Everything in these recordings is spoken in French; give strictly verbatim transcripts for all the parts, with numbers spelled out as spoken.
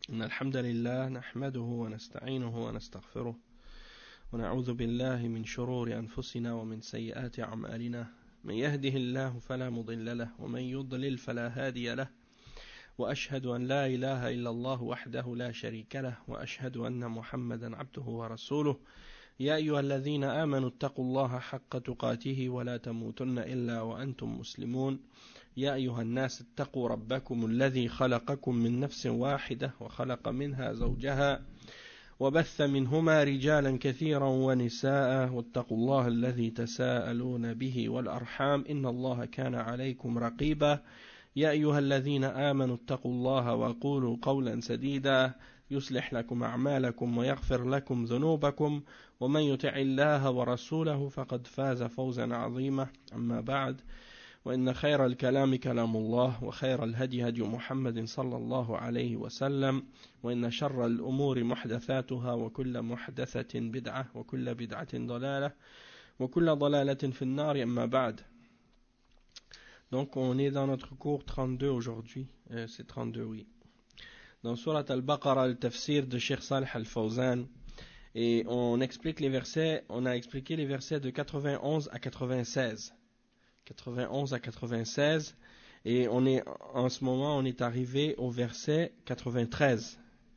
إن الحمد لله نحمده ونستعينه ونستغفره ونعوذ بالله من شرور أنفسنا ومن سيئات أعمالنا من يهده الله فلا مضل له ومن يضلل فلا هادي له وأشهد أن لا إله إلا الله وحده لا شريك له وأشهد أن محمدا عبده ورسوله يا أيها الذين آمنوا اتقوا الله حق تقاته ولا تموتن إلا وأنتم مسلمون يا أيها الناس اتقوا ربكم الذي خلقكم من نفس واحدة وخلق منها زوجها وبث منهما رجالا كثيرا ونساء واتقوا الله الذي تساءلون به والأرحام إن الله كان عليكم رقيبا يا أيها الذين آمنوا اتقوا الله وقولوا قولا سديدا يصلح لكم أعمالكم ويغفر لكم ذنوبكم ومن يطع الله ورسوله فقد فاز فوزا عظيما أما بعد وإن خير الكلام كلام الله وخير الهدي هدي محمد صلى الله عليه وسلم وإن شر الأمور محدثاتها وكل محدثة بدعة وكل بدعة ضلالة وكل ضلالة في النار أما بعد. Donc on est dans notre cours trente-deux aujourd'hui, euh, c'est trente-deux oui. Dans Surat Al-Baqarah, le tafsir de Cheikh Salih Al-Fawzan, et on explique les versets, on a expliqué les versets de quatre-vingt-onze à quatre-vingt-seize. quatre-vingt-onze à quatre-vingt-seize, et on est, en ce moment, on est arrivé au verset quatre-vingt-treize.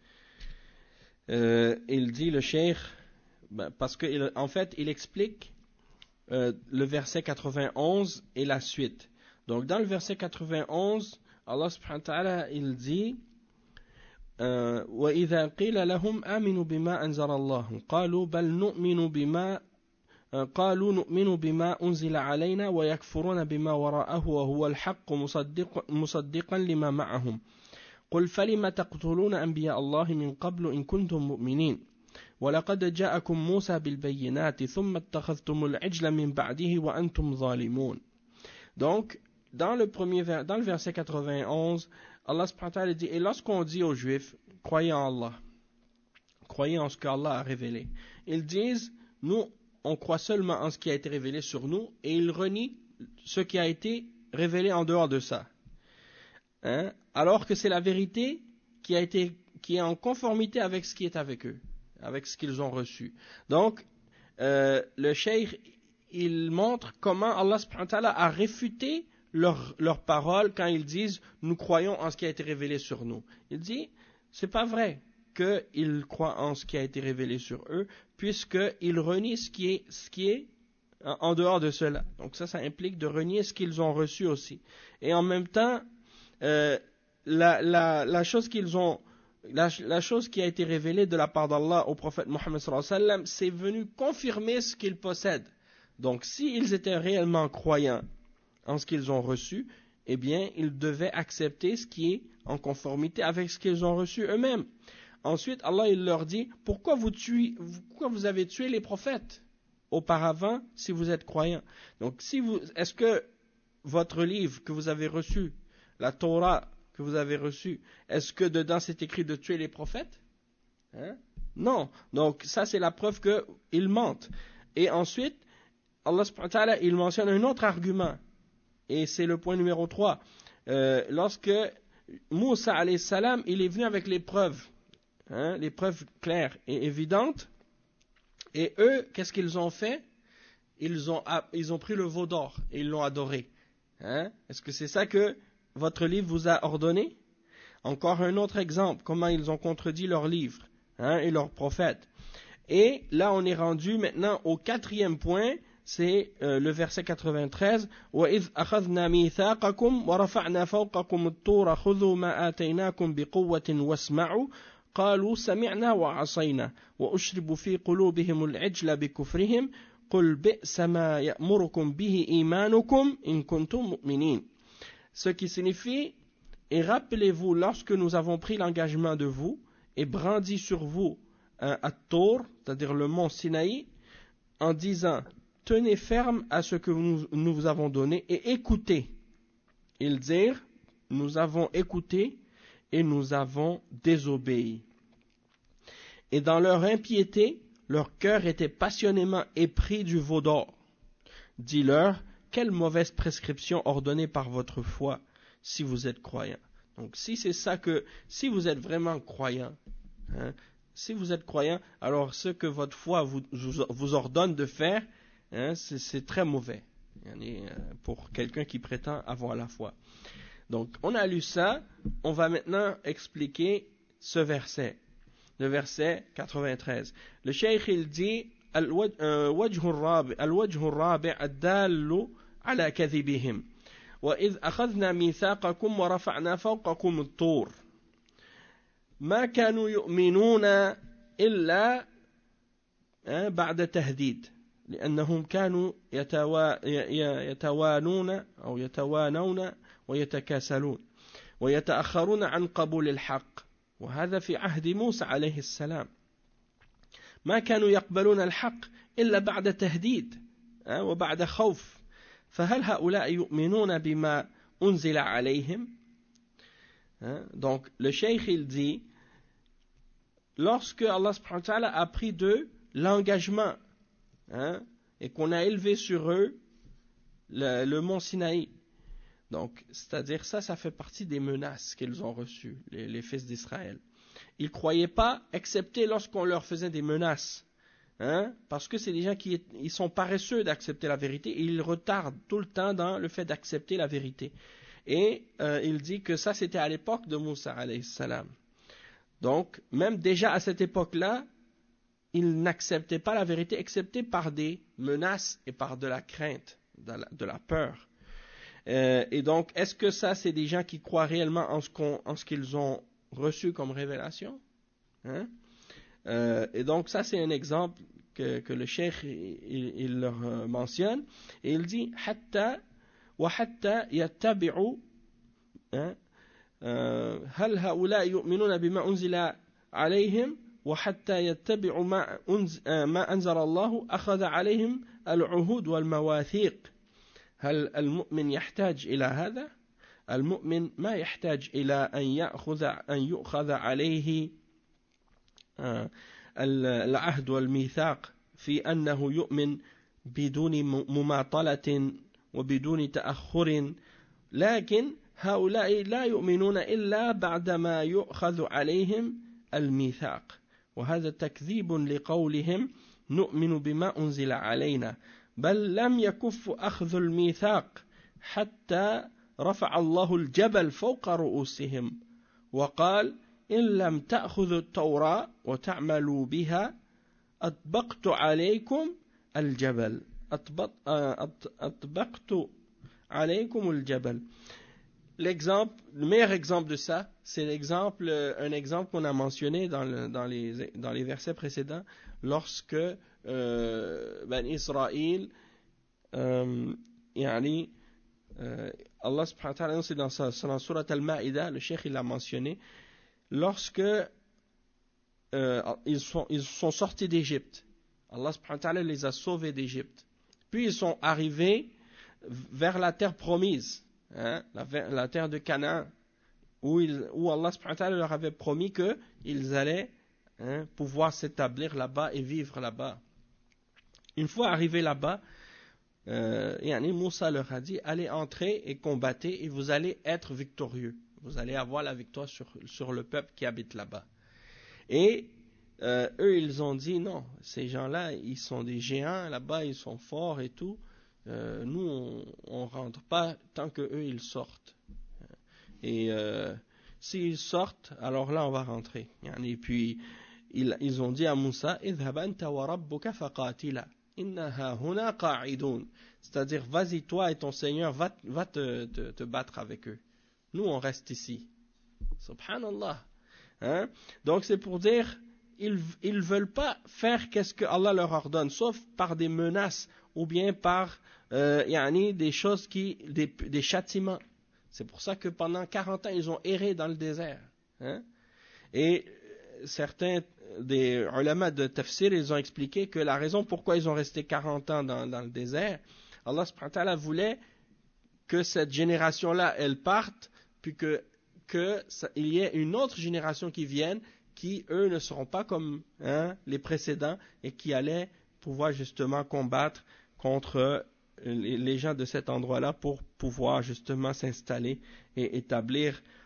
Euh, il dit, le Cheikh, ben, parce que, en fait, il explique euh, le verset quatre-vingt-onze et la suite. Donc, dans le verset quatre-vingt-onze, Allah subhanahu wa ta'ala, il dit, وَإِذَا قِيلَ لَهُمْ آمِنُوا بِمَا أَنزَلَ اللَّهُ قَالُوا بَلْ نُؤْمِنُ بِمَا قالوا نؤمن بما أنزل علينا ويكفرون بما وراءه وهو الحق مصدق مصدقا لما معهم قل فلم تقتلون أنبياء الله من قبل إن كنتم مؤمنين ولقد جاءكم موسى بالبينات ثم اتخذتم العجل من بعده وأنتم ظالمون. Donc dans le premier vers, dans le verset quatre-vingt-onze, Allah subhanahu wa ta'ala dit, et lorsqu'on dit aux Juifs croyez en Allah, croyez en ce qu'Allah a révélé, ils disent nous on croit seulement en ce qui a été révélé sur nous, et ils renient ce qui a été révélé en dehors de ça. Hein? Alors que c'est la vérité qui a été, qui est en conformité avec ce qui est avec eux, avec ce qu'ils ont reçu. Donc, euh, le cheikh, il montre comment Allah subhanahu wa ta'ala a réfuté leurs leur paroles quand ils disent nous croyons en ce qui a été révélé sur nous. Il dit, c'est pas vrai qu'ils croient en ce qui a été révélé sur eux, puisqu'ils renient ce qui est, ce qui est en dehors de cela. Donc ça, ça implique de renier ce qu'ils ont reçu aussi. Et en même temps, euh, la, la, la chose qu'ils ont, la, la chose qui a été révélée de la part d'Allah au prophète Mohammed sallallahu alayhi wa sallam, c'est venu confirmer ce qu'ils possèdent. Donc s'ils étaient réellement croyants en ce qu'ils ont reçu, eh bien, ils devaient accepter ce qui est en conformité avec ce qu'ils ont reçu eux-mêmes. Ensuite, Allah il leur dit, pourquoi vous, tuez, pourquoi vous avez tué les prophètes auparavant si vous êtes croyants? Donc, si vous, est-ce que votre livre que vous avez reçu, la Torah que vous avez reçue, est-ce que dedans c'est écrit de tuer les prophètes? Hein? Non. Donc, ça c'est la preuve qu'ils mentent. Et ensuite, Allah subhanahu wa ta'ala, il mentionne un autre argument. Et c'est le point numéro trois. Euh, lorsque Moussa alayhi salam, il est venu avec les preuves. Hein, les preuves claires et évidentes, et eux, qu'est-ce qu'ils ont fait? Ils ont, ils ont pris le veau d'or et ils l'ont adoré. Hein? Est-ce que c'est ça que votre livre vous a ordonné? Encore un autre exemple, comment ils ont contredit leur livre, hein, et leurs prophètes. Et là, on est rendu maintenant au quatrième point, c'est euh, le verset quatre-vingt-treize. وَإِذْ أَخَذْنَا مِيثَاقَكُمْ وَرَفَعْنَا فَوْقَكُمُ الطُّورَ خُذُوا مَا آتَيْنَاكُمْ بِقُوَّةٍ وَاسْمَعُوا قالوا سمعنا وعصينا وأشربوا في قلوبهم العجل بكفرهم قل بئس ما يأمركم به إيمانكم إن كنتم مؤمنين. Ce qui signifie, et rappelez-vous lorsque nous avons pris l'engagement de vous et brandi sur vous un at-Tour, c'est-à-dire le mont Sinaï, en disant tenez ferme à ce que nous, nous vous avons donné et écoutez. Ils dirent nous avons écouté et nous avons désobéi. Et dans leur impiété, leur cœur était passionnément épris du veau d'or. Dis-leur, quelle mauvaise prescription ordonnée par votre foi, si vous êtes croyants. Donc si c'est ça que, si vous êtes vraiment croyant, hein, si vous êtes croyant, alors ce que votre foi vous, vous, vous ordonne de faire, hein, c'est, c'est très mauvais pour quelqu'un qui prétend avoir la foi. Donc on a lu ça, on va maintenant expliquer ce verset, le verset quatre-vingt-treize. Le cheikh il dit الوجه الرابع الوجه الرابع الدال على كذبهم وإذ أخذنا ميثاقكم ورفعنا فوقكم الطور ما كانوا يؤمنون إلا بعد تهديد لأنهم كانوا يتوانون أو يتوانون ويتكاسلون ويتأخرون عن قبول الحق وهذا في عهد موسى عليه السلام ما كانوا يقبلون الحق إلا بعد تهديد وبعد خوف فهل هؤلاء يؤمنون بما أنزل عليهم. Donc le cheikh il dit, lorsque Allah subhanahu wa ta'ala a pris d'eux l'engagement, hein, et qu'on a élevé sur eux le, le mont Sinaï, donc c'est-à-dire ça, ça fait partie des menaces qu'ils ont reçues, les, les fils d'Israël. Ils ne croyaient pas, excepté lorsqu'on leur faisait des menaces, hein, parce que c'est des gens qui ils sont paresseux d'accepter la vérité, et ils retardent tout le temps dans le fait d'accepter la vérité. Et euh, il dit que ça c'était à l'époque de Moussa alayhi salam. Donc même déjà à cette époque-là, ils n'acceptaient pas la vérité, excepté par des menaces et par de la crainte, de la, de la peur. Euh, et donc est-ce que ça c'est des gens qui croient réellement en ce, qu'on, en ce qu'ils ont reçu comme révélation, hein? euh, Et donc ça c'est un exemple que, que le cheikh il, il leur mentionne, et il dit hatta وحتى يتبعوا هل هؤلاء يؤمنون بما أنزل عليهم وحتى يتبعوا ما ما أنزل الله أخذ عليهم العهود والمواثيق. هل المؤمن يحتاج إلى هذا؟ المؤمن ما يحتاج إلى أن يأخذ أن يؤخذ عليه العهد والميثاق في أنه يؤمن بدون مماطلة وبدون تأخر، لكن هؤلاء لا يؤمنون إلا بعدما يؤخذ عليهم الميثاق، وهذا تكذيب لقولهم نؤمن بما أنزل علينا، بل لم يكف أخذ الميثاق حتى رفع الله الجبل فوق رؤوسهم وقال إن لم تأخذوا التوراة وتعملوا بها أطبقت عليكم الجبل أطبقت عليكم الجبل. L'exemple, le meilleur exemple de ça, c'est l'exemple, un exemple qu'on a mentionné dans, le, dans, les, dans les versets précédents, lorsque euh, Ben Israël, euh, yani, euh, Allah subhanahu wa ta'ala, c'est dans, dans la sourate Al-Ma'ida, le cheikh il l'a mentionné, lorsque euh, ils, sont, ils sont sortis d'Égypte, Allah subhanahu wa ta'ala les a sauvés d'Égypte. Puis ils sont arrivés vers la terre promise, hein, la, la terre de Canaan, où, il, où Allah subhanahu wa ta'ala leur avait promis qu'ils allaient, hein, pouvoir s'établir là-bas et vivre là-bas. Une fois arrivés là-bas, euh, yani Moussa leur a dit, allez entrer et combattez et vous allez être victorieux. Vous allez avoir la victoire sur, sur le peuple qui habite là-bas. Et Euh, eux ils ont dit non, ces gens-là ils sont des géants là-bas, ils sont forts et tout, euh, nous on ne rentre pas tant que eux ils sortent, et euh, s'ils sortent alors là on va rentrer. Et puis ils, ils ont dit à Moussa idhhab anta wa rabbuka faqatila innaha huna qa'idun, c'est-à-dire vas-y toi et ton Seigneur, va, va te, te, te battre avec eux, nous on reste ici. Subhanallah, hein? Donc c'est pour dire ils ne veulent pas faire qu'est-ce que Allah leur ordonne, sauf par des menaces ou bien par euh, yani des choses qui, des, des châtiments. C'est pour ça que pendant quarante ans ils ont erré dans le désert, hein? Et certains des ulama de tafsir ils ont expliqué que la raison pourquoi ils ont resté quarante ans dans, dans le désert, Allah subhanahu wa ta'ala voulait que cette génération-là elle parte, puis que que ça, il y ait une autre génération qui vienne, qui, eux, ne seront pas comme, hein, les précédents et qui allaient pouvoir justement combattre contre les, les gens de cet endroit-là pour pouvoir justement s'installer et établir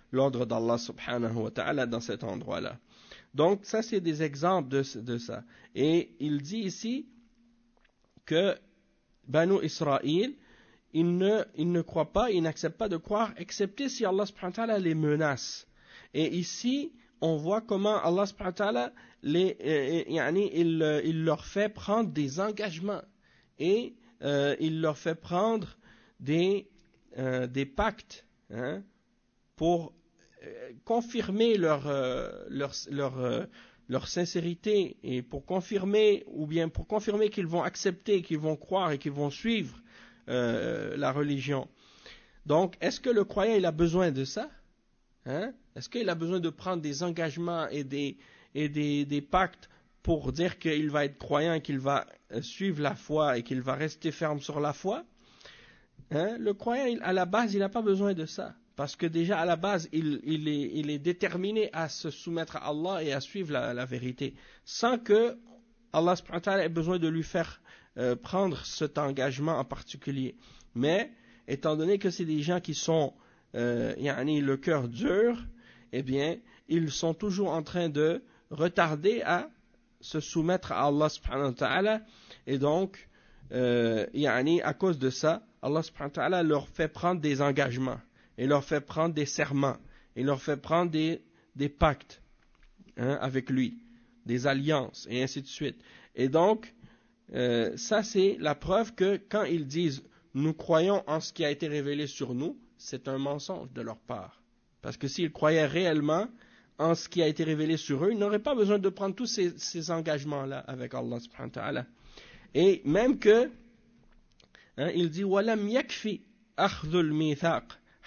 l'ordre d'Allah subhanahu wa ta'ala dans cet endroit-là. Donc ça c'est des exemples de, de ça. Et il dit ici que Banu Israël, ils ne, ils ne croient pas, ils n'acceptent pas de croire, excepté si Allah subhanahu wa ta'ala les menace. Et ici, on voit comment Allah subhanahu wa ta'ala les, euh, yani, il, il leur fait prendre des engagements et euh, il leur fait prendre des, euh, des pactes, hein, pour euh, confirmer leur, euh, leur, leur, euh, leur sincérité et pour confirmer, ou bien pour confirmer qu'ils vont accepter, qu'ils vont croire et qu'ils vont suivre euh, la religion. Donc, est-ce que le croyant il a besoin de ça? Hein? Est-ce qu'il a besoin de prendre des engagements et des, et des, des pactes pour dire qu'il va être croyant, qu'il va suivre la foi et qu'il va rester ferme sur la foi? Hein? Le croyant, il, à la base, il n'a pas besoin de ça. Parce que déjà, à la base, il, il, est, il est déterminé à se soumettre à Allah et à suivre la, la vérité. Sans que Allah subhanahu wa ta'ala ait besoin de lui faire euh, prendre cet engagement en particulier. Mais, étant donné que c'est des gens qui sont, euh, yani, le cœur dur, eh bien, ils sont toujours en train de retarder à se soumettre à Allah subhanahu wa ta'ala. Et donc, euh, yani, à cause de ça, Allah subhanahu wa ta'ala leur fait prendre des engagements. Et leur fait prendre des serments. Et leur fait prendre des, des pactes, hein, avec lui. Des alliances, et ainsi de suite. Et donc, euh, ça c'est la preuve que quand ils disent « nous croyons en ce qui a été révélé sur nous », c'est un mensonge de leur part. Parce que s'ils croyaient réellement en ce qui a été révélé sur eux, ils n'auraient pas besoin de prendre tous ces, ces engagements-là avec Allah subhanahu wa ta'ala. Et même que, hein, il dit « وَلَمْ يَكْفِ أَخْذُ الْمِيثَاقِ »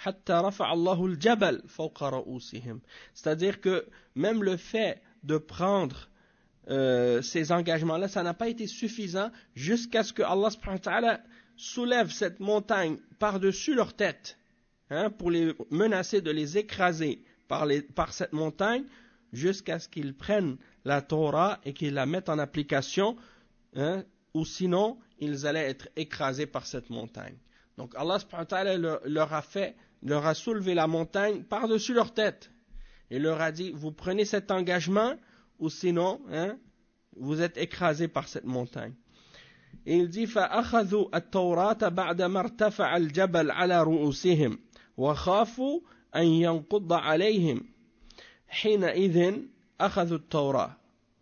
C'est-à-dire que même le fait de prendre euh, ces engagements-là, ça n'a pas été suffisant jusqu'à ce que Allah subhanahu wa ta'ala soulève cette montagne par-dessus leur tête, hein, pour les menacer de les écraser par, les, par cette montagne, jusqu'à ce qu'ils prennent la Torah et qu'ils la mettent en application, hein, ou sinon ils allaient être écrasés par cette montagne. Donc Allah subhanahu wa ta'ala leur, leur a fait leur a soulevé la montagne par-dessus leur tête et leur a dit, vous prenez cet engagement ou sinon, hein, vous êtes écrasés par cette montagne. Et il dit, فَأَخَذُوا التَّوْرَاةَ بَعْدَمَا ارْتَفَعَ الْجَبَلْ عَلَى رُؤُوسِهِمْ وَخَافُوا أَنْ يَنْقُضَّ عَلَيْهِمْ حِينَئِذٍ أَخَذُوا التَّوْرَاةَ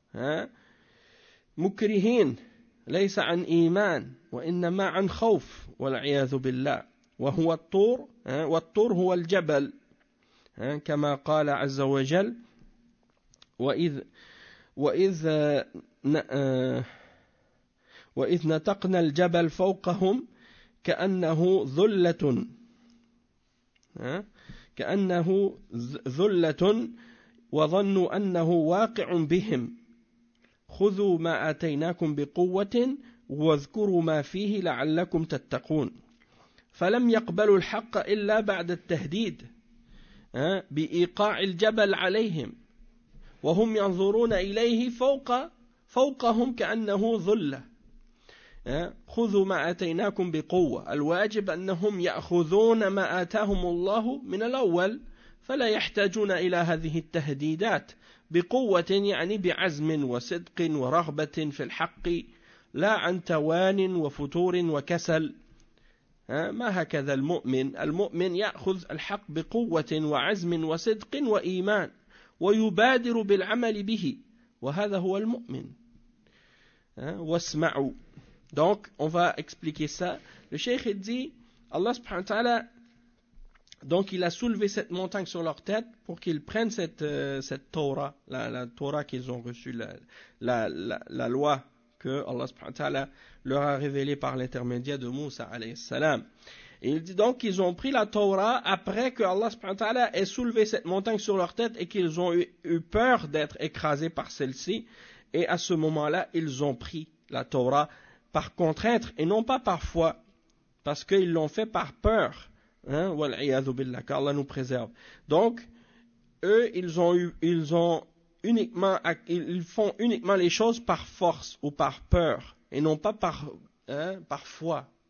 مُكْرِهِينَ ليس عن إيمان وإنما عن خوف والعياذ بالله وهو الطور والطور هو الجبل كما قال عز وجل وإذ وإذ وإذ نتقنا الجبل فوقهم كأنه ذلة كأنه ذلة وظنوا أنه واقع بهم خذوا ما آتيناكم بقوة واذكروا ما فيه لعلكم تتقون فلم يقبلوا الحق إلا بعد التهديد بإيقاع الجبل عليهم وهم ينظرون إليه فوق فوقهم كأنه ظلة خذوا ما آتيناكم بقوة الواجب أنهم يأخذون ما آتاهم الله من الأول فلا يحتاجون إلى هذه التهديدات بقوة يعني بعزم وصدق ورغبة في الحق لا عن توان وفتور وكسل ما هكذا المؤمن المؤمن يأخذ الحق بقوة وعزم وصدق وإيمان ويبادر بالعمل به وهذا هو المؤمن واسمعوا. Donc on va expliquer ça. Le cheikh dit Allah subhanahu wa ta'ala, donc il a soulevé cette montagne sur leur tête pour qu'ils prennent cette, euh, cette Torah, la, la Torah qu'ils ont reçue, la, la, la, la loi que Allah subhanahu wa ta'ala leur a révélée par l'intermédiaire de Moussa alayhi salam. Et il dit donc qu'ils ont pris la Torah après que Allah subhanahu wa ta'ala ait soulevé cette montagne sur leur tête et qu'ils ont eu, eu peur d'être écrasés par celle-ci. Et à ce moment-là, ils ont pris la Torah par contrainte et non pas par foi, parce qu'ils l'ont fait par peur. Hein, wal'iyadhu billah, qu'Allah nous préserve. Donc, eux, ils ont eu, ils ont uniquement, ils font uniquement les choses par force ou par peur, et non pas par, hein, par foi.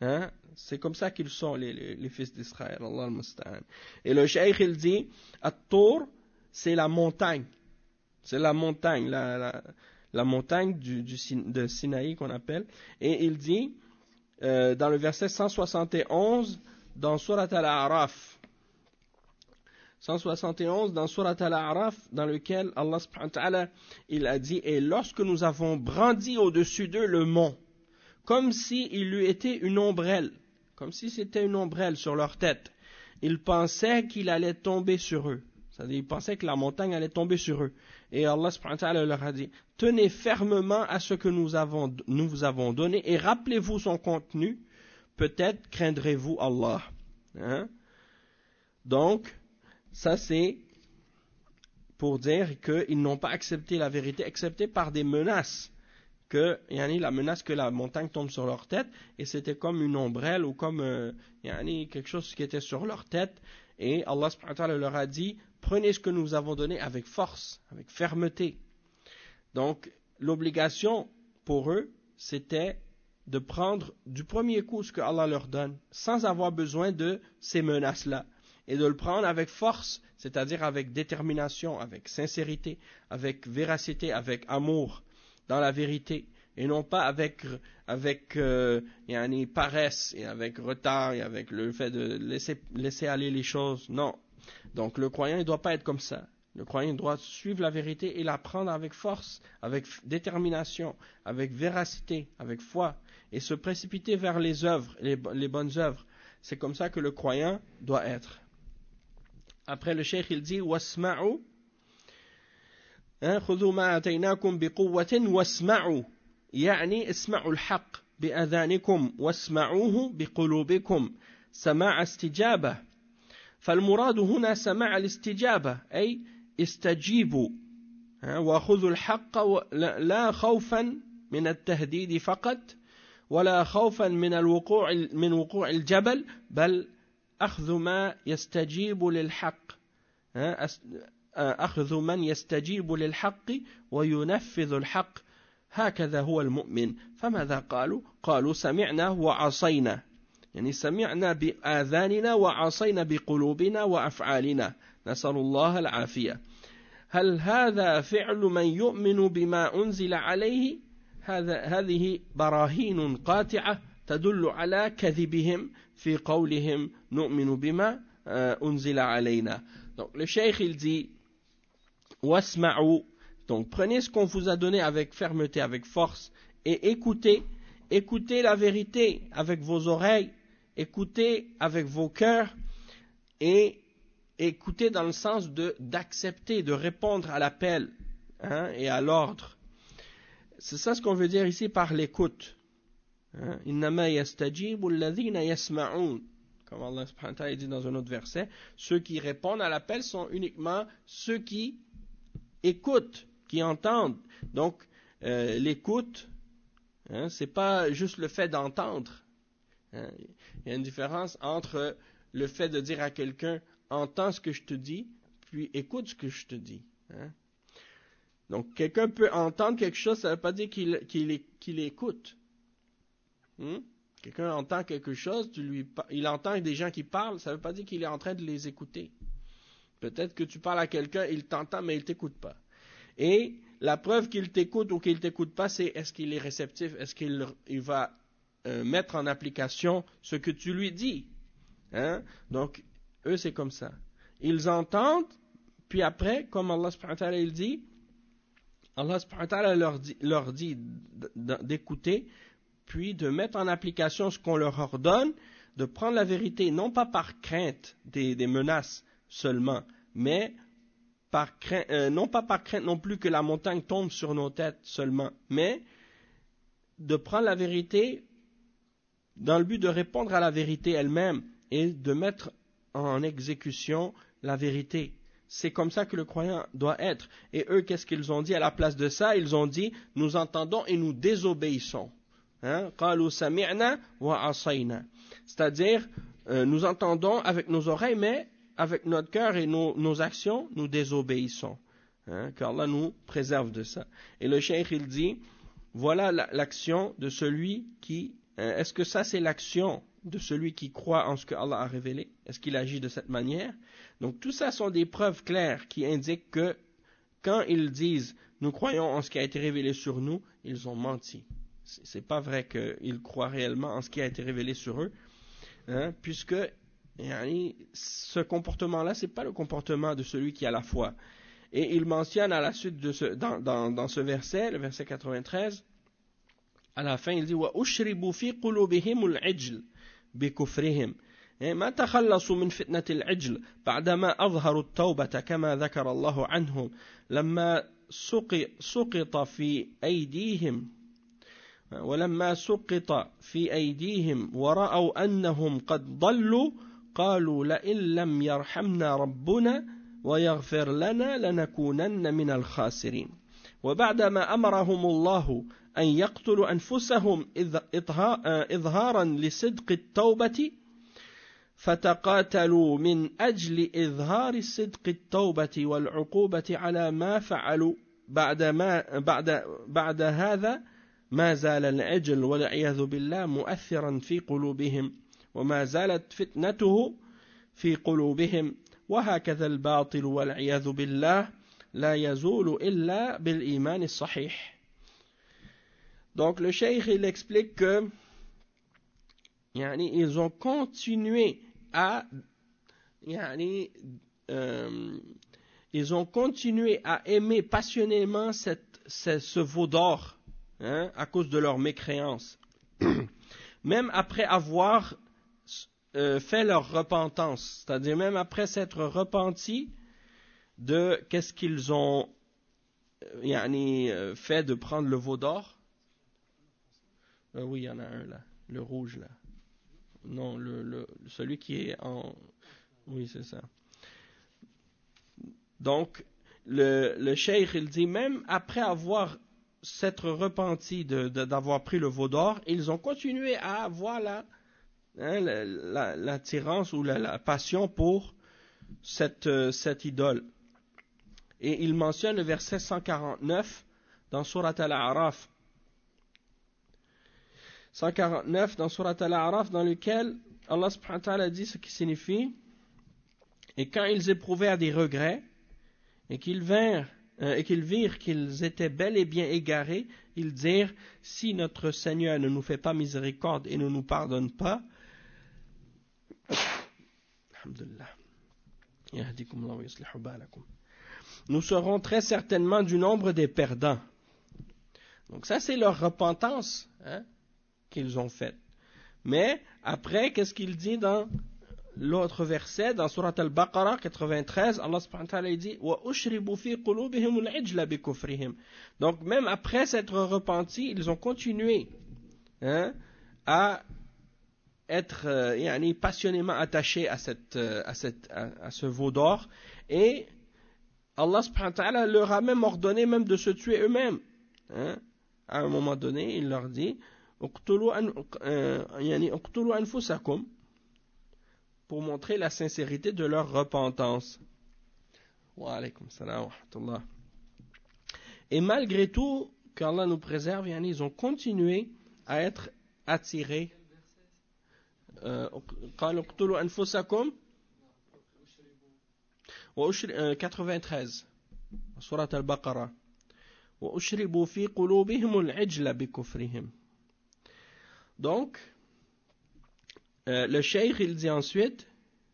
Hein? C'est comme ça qu'ils sont, les, les, les fils d'Israël. Allah al-Musta'an. Et le cheikh, il dit, At-Tour, c'est la montagne. C'est la montagne, la, la, la montagne du, du, de Sinaï qu'on appelle. Et il dit, euh, dans le verset cent soixante et onze, dans Surat Al-A'raf, cent soixante et onze dans Surat Al-A'raf, dans lequel Allah subhanahu wa ta'ala, il a dit, et lorsque nous avons brandi au-dessus d'eux le mont, comme s'il eût été une ombrelle, comme si c'était une ombrelle sur leur tête, ils pensaient qu'il allait tomber sur eux. C'est-à-dire, ils pensaient que la montagne allait tomber sur eux. Et Allah subhanahu wa ta'ala leur a dit, tenez fermement à ce que nous, avons, nous vous avons donné et rappelez-vous son contenu, peut-être craindrez-vous Allah. Hein? Donc, ça c'est pour dire qu'ils n'ont pas accepté la vérité, excepté par des menaces. Que, yani, la menace que la montagne tombe sur leur tête, et c'était comme une ombrelle ou comme euh, yani, quelque chose qui était sur leur tête. Et Allah subhanahu wa ta'ala leur a dit, prenez ce que nous avons donné avec force, avec fermeté. Donc, l'obligation pour eux, c'était de prendre du premier coup ce que Allah leur donne, sans avoir besoin de ces menaces-là. Et de le prendre avec force, c'est-à-dire avec détermination, avec sincérité, avec véracité, avec amour, dans la vérité, et non pas avec, avec euh, yani, paresse, et avec retard, et avec le fait de laisser, laisser aller les choses. Non. Donc le croyant, il ne doit pas être comme ça. Le croyant doit suivre la vérité et la prendre avec force, avec détermination, avec véracité, avec foi, et se précipiter vers les œuvres, les, les bonnes œuvres. C'est comme ça que le croyant doit être. Après le cheikh, il dit, wasma'u, خذوا ما آتيناكم بقوة واسمعوا يعني اسمعوا الحق بأذانكم واسمعوه بقلوبكم سماع استجابة فالمراد هنا سماع الاستجابة أي استجيبوا وخذوا الحق لا خوفا من التهديد فقط ولا خوفا من الوقوع من وقوع الجبل بل أخذ ما يستجيب للحق أخذ من يستجيب للحق وينفذ الحق هكذا هو المؤمن فماذا قالوا؟ قالوا سمعنا وعصينا يعني سمعنا بآذاننا وعصينا بقلوبنا وأفعالنا نسأل الله العافية هل هذا فعل من يؤمن بما أنزل عليه؟ هذا هذه براهين قاطعة تدل على كذبهم في قولهم نؤمن بما أنزل علينا. Donc le cheikh il dit wasma'u, donc prenez ce qu'on vous a donné avec fermeté, avec force, et écoutez, écoutez la vérité avec vos oreilles, écoutez avec vos cœurs, et écoutez dans le sens de d'accepter, de répondre à l'appel hein, et à l'ordre. C'est ça ce qu'on veut dire ici par l'écoute. Innama yastajibu alladhina yasma'un. Comme Allah subhanahu wa ta'ala dit dans un autre verset, ceux qui répondent à l'appel sont uniquement ceux qui écoutent, qui entendent. Donc, euh, l'écoute, hein, c'est pas juste le fait d'entendre. Hein. Il y a une différence entre le fait de dire à quelqu'un, entends ce que je te dis, puis écoute ce que je te dis. Hein. Donc, quelqu'un peut entendre quelque chose, ça ne veut pas dire qu'il, qu'il, qu'il écoute. Hein. Quelqu'un entend quelque chose, tu lui, il entend des gens qui parlent, ça ne veut pas dire qu'il est en train de les écouter. Peut-être que tu parles à quelqu'un, il t'entend, mais il ne t'écoute pas. Et la preuve qu'il t'écoute ou qu'il ne t'écoute pas, c'est est-ce qu'il est réceptif, est-ce qu'il il va euh, mettre en application ce que tu lui dis. Hein? Donc, eux, c'est comme ça. Ils entendent, puis après, comme Allah subhanahu wa ta'ala il dit, Allah subhanahu wa ta'ala leur dit, leur dit d'écouter, puis de mettre en application ce qu'on leur ordonne, de prendre la vérité, non pas par crainte des, des menaces seulement, mais par crainte, euh, non pas par crainte non plus que la montagne tombe sur nos têtes seulement, mais de prendre la vérité dans le but de répondre à la vérité elle-même et de mettre en exécution la vérité. C'est comme ça que le croyant doit être. Et eux, qu'est-ce qu'ils ont dit à la place de ça? Ils ont dit, nous entendons et nous désobéissons. Hein? C'est-à-dire, euh, nous entendons avec nos oreilles, mais avec notre cœur et nos, nos actions, nous désobéissons. Hein? Qu'Allah nous préserve de ça. Et le cheikh, il dit, voilà l'action de celui qui euh, est-ce que ça c'est l'action de celui qui croit en ce que Allah a révélé? Est-ce qu'il agit de cette manière? Donc tout ça sont des preuves claires qui indiquent que quand ils disent nous croyons en ce qui a été révélé sur nous, ils ont menti. C'est pas vrai qu'ils croient réellement en ce qui a été révélé sur eux, hein, puisque yani, ce comportement-là, c'est pas le comportement de celui qui a la foi. Et il mentionne à la suite de ce, dans, dans, dans ce verset, le verset quatre-vingt-treize, à la fin, il dit وَأُشْرِبُوا فِي قُلُوبِهِمُ الْعِجْلِ بِكُفْرِهِمْ ما تخلصوا من فتنة العجل بعدما أظهروا التوبة كما ذكر الله عنهم لما سقط في أيديهم ولما سقط في أيديهم ورأوا أنهم قد ضلوا قالوا لئن لم يرحمنا ربنا ويغفر لنا لنكونن من الخاسرين وبعدما أمرهم الله أن يقتلوا أنفسهم إظهارا لصدق التوبة فتقاتلوا من أجل إظهار صدق التوبة والعقوبة على ما فعلوا بعد ما بعد بعد هذا ما زال العجل والعياذ بالله مؤثرا في قلوبهم وما زالت فتنته في قلوبهم وهكذا الباطل والعياذ بالله لا يزول إلا بالإيمان الصحيح. Donc le cheikh il explique que yani, ils ont continué à yani, euh, ils ont continué à aimer passionnément cette, ce, ce veau d'or, hein, à cause de leur mécréance, même après avoir euh, fait leur repentance, c'est-à-dire même après s'être repentis de qu'est-ce qu'ils ont euh, yani, euh, fait de prendre le veau d'or. Euh, oui, il y en a un là, le rouge là. Non, le, le, celui qui est en... Oui, c'est ça. Donc, le, le cheikh, il dit, même après avoir s'être repenti de, de, d'avoir pris le veau d'or, ils ont continué à avoir la, hein, la, la, l'attirance ou la, la passion pour cette, euh, cette idole. Et il mentionne le verset cent quarante-neuf dans Surat Al-A'raf. cent quarante-neuf dans Surat Al-A'raf, dans lequel Allah subhanahu wa ta'ala dit ce qui signifie: et quand ils éprouvèrent des regrets et qu'ils vinrent euh, et qu'ils virent qu'ils étaient bel et bien égarés, ils dirent: si notre Seigneur ne nous fait pas miséricorde et ne nous pardonne pas, nous serons très certainement du nombre des perdants. Donc ça c'est leur repentance, hein, qu'ils ont fait. Mais après, qu'est-ce qu'il dit dans l'autre verset, dans Surat Al-Baqarah quatre-vingt-treize, Allah subhanahu wa ta'ala dit وَأُشْرِبُوا فِي قُلُوبِهِمُ الْعِجْلَ بِكُفْرِهِمْ. Donc même après s'être repentis, ils ont continué, hein, à être euh, yani, passionnément attachés à, cette, euh, à, cette, à, à ce veau d'or, et Allah subhanahu wa ta'ala leur a même ordonné même de se tuer eux-mêmes, hein. À un moment donné, il leur dit pour montrer la sincérité de leur repentance. Wa alaykum salam wa rahmatullah. Et malgré tout, qu'Allah nous préserve, ils ont continué à être attirés. quatre-vingt-treize, Surat Al-Baqarah. وَأُشْرِبُوا فِي قُلُوبِهِمُ الْعِجْلَ بِكُفْرِهِمْ. Donc, euh, le cheikh il dit ensuite,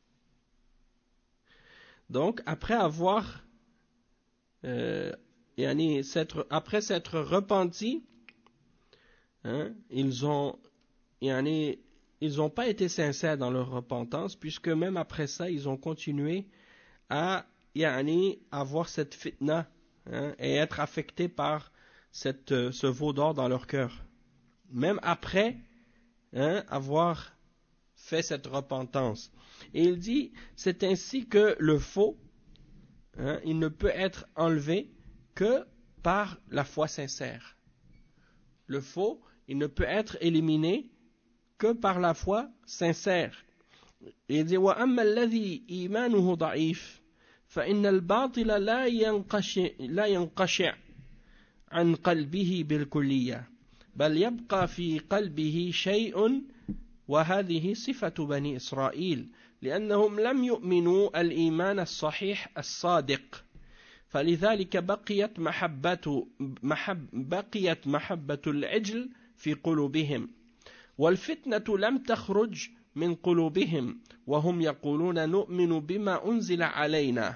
donc après avoir, euh, yani, s'être, après s'être repentis, hein, ils ont, yani, ils n'ont pas été sincères dans leur repentance, puisque même après ça, ils ont continué à yani, avoir cette fitna, hein, et être affectés par cette, euh, ce veau d'or dans leur cœur. Même après, hein, avoir fait cette repentance. Et il dit, c'est ainsi que le faux, hein, il ne peut être enlevé que par la foi sincère. Le faux, il ne peut être éliminé que par la foi sincère. Et il dit, وَأَمَّا الَّذِي إِيمَانُهُ ضَعِيفٌ فإن الباطل لا ينقشع لا ينقشع عن قلبه بالكلية بل يبقى في قلبه شيء وهذه صفة بني إسرائيل لأنهم لم يؤمنوا الإيمان الصحيح الصادق فلذلك بقيت محبة محب بقيت محبة العجل في قلوبهم والفتنة لم تخرج من قلوبهم وهم يقولون نؤمن بما أنزل علينا.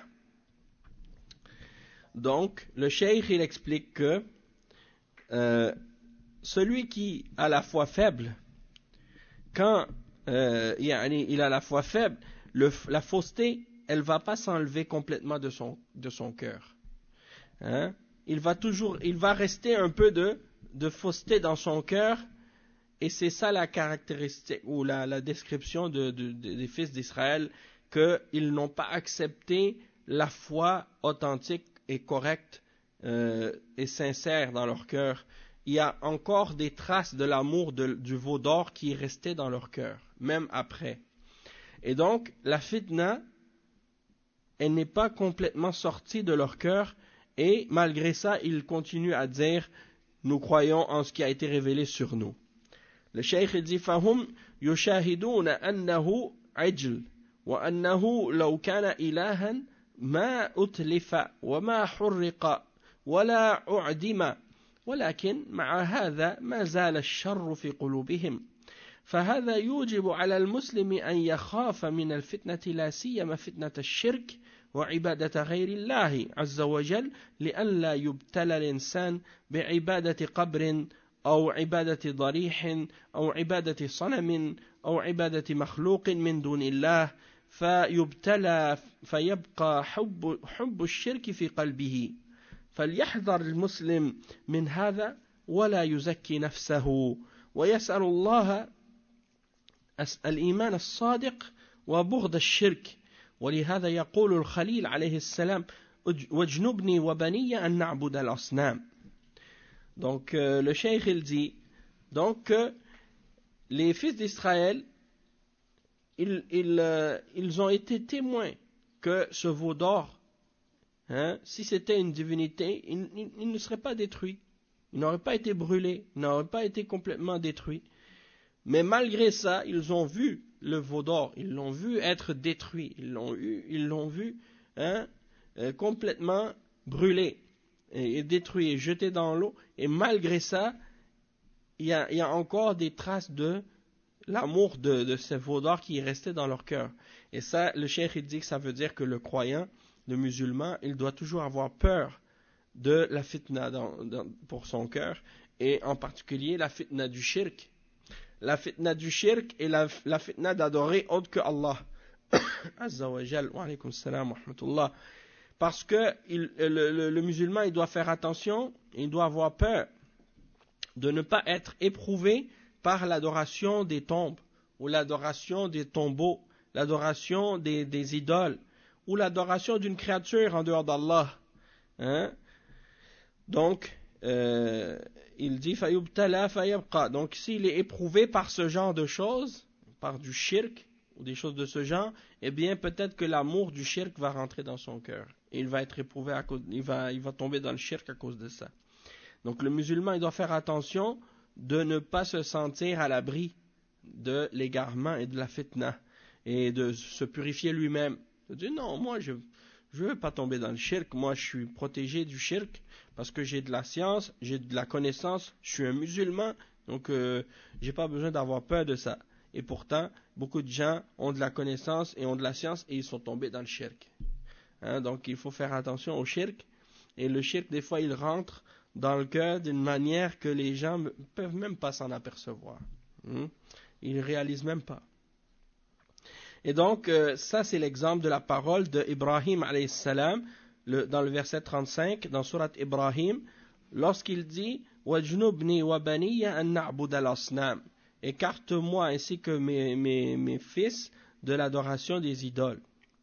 Donc le cheikh il explique que euh, celui qui a la foi faible, quand euh, il a la foi faible, le, la fausseté, elle ne va pas s'enlever complètement de son, de son cœur. Hein? Il va toujours, il va rester un peu de, de fausseté dans son cœur, et c'est ça la caractéristique ou la, la description de, de, de, des fils d'Israël, qu'ils n'ont pas accepté la foi authentique et correcte euh, et sincère dans leur cœur. Il y a encore des traces de l'amour de, du veau d'or qui est resté dans leur cœur, même après. Et donc, la fitna, elle n'est pas complètement sortie de leur cœur, et malgré ça, ils continuent à dire, nous croyons en ce qui a été révélé sur nous. Le cheikh dit, فَهُمْ يُشَاهِدُونَ أَنَّهُ عِجْلٌ وَأَنَّهُ لَوْ كَانَ إِلَهًا مَا أُتْلِفَ وَمَا حُرِّقَ وَلَا أُعْدِمَ ولكن مع هذا ما زال الشر في قلوبهم فهذا يوجب على المسلم أن يخاف من الفتنة لا سيما فتنة الشرك وعبادة غير الله عز وجل لئلا يبتلى الإنسان بعبادة قبر أو عبادة ضريح أو عبادة صنم أو عبادة مخلوق من دون الله فيبتلى فيبقى حب, حب الشرك في قلبه فليحذر المسلم من هذا ولا يزكي نفسه ويسأل الله الإيمان الصادق وبغض الشرك ولهذا يقول الخليل عليه السلام واجنبني وبني أن نعبد الأصنام. Donc euh, le cheikh il dit donc euh, les fils d'Israël ils, ils, euh, ils ont été témoins que ce veau d'or, Hein, si c'était une divinité, il, il, il ne serait pas détruit. Il n'aurait pas été brûlé, il n'aurait pas été complètement détruit. Mais malgré ça, ils ont vu le veau d'or, ils l'ont vu être détruit, ils l'ont eu, ils l'ont vu hein, euh, complètement brûlé et, et détruit et jeté dans l'eau. Et malgré ça, il y a, il y a encore des traces de l'amour de, de ce veau d'or qui est resté dans leur cœur. Et ça, le cheikh il dit que ça veut dire que le croyant, le musulman, il doit toujours avoir peur de la fitna dans, dans, pour son cœur, et en particulier la fitna du shirk. La fitna du shirk et la, la fitna d'adorer autre que Allah. Azza wa Jal, wa alaykum salam wa rahmatullah. Parce que il, le, le, le musulman, il doit faire attention, il doit avoir peur de ne pas être éprouvé par l'adoration des tombes, ou l'adoration des tombeaux, l'adoration des, des idoles, ou l'adoration d'une créature en dehors d'Allah. Hein? Donc, euh, il dit fayubtala fayabqa. Donc, s'il est éprouvé par ce genre de choses, par du shirk ou des choses de ce genre, eh bien, peut-être que l'amour du shirk va rentrer dans son cœur. Et il va être éprouvé à cause, il va, il va tomber dans le shirk à cause de ça. Donc, le musulman, il doit faire attention de ne pas se sentir à l'abri de l'égarement et de la fitna, et de se purifier lui-même. De dire non, moi je ne veux pas tomber dans le shirk, moi je suis protégé du shirk parce que j'ai de la science, j'ai de la connaissance, je suis un musulman, donc euh, j'ai pas besoin d'avoir peur de ça. Et pourtant, beaucoup de gens ont de la connaissance et ont de la science et ils sont tombés dans le shirk. Hein, donc il faut faire attention au shirk, et le shirk des fois il rentre dans le cœur d'une manière que les gens ne peuvent même pas s'en apercevoir. Hein, ils ne réalisent même pas. Et donc, euh, ça c'est l'exemple de la parole d'Ibrahim alayhi salam, le, dans le verset trente-cinq, dans Surat Ibrahim, lorsqu'il dit « Wajnubni wa baniya an na'bud al-asnam » écarte-moi ainsi que mes, mes, mes fils de l'adoration des idoles.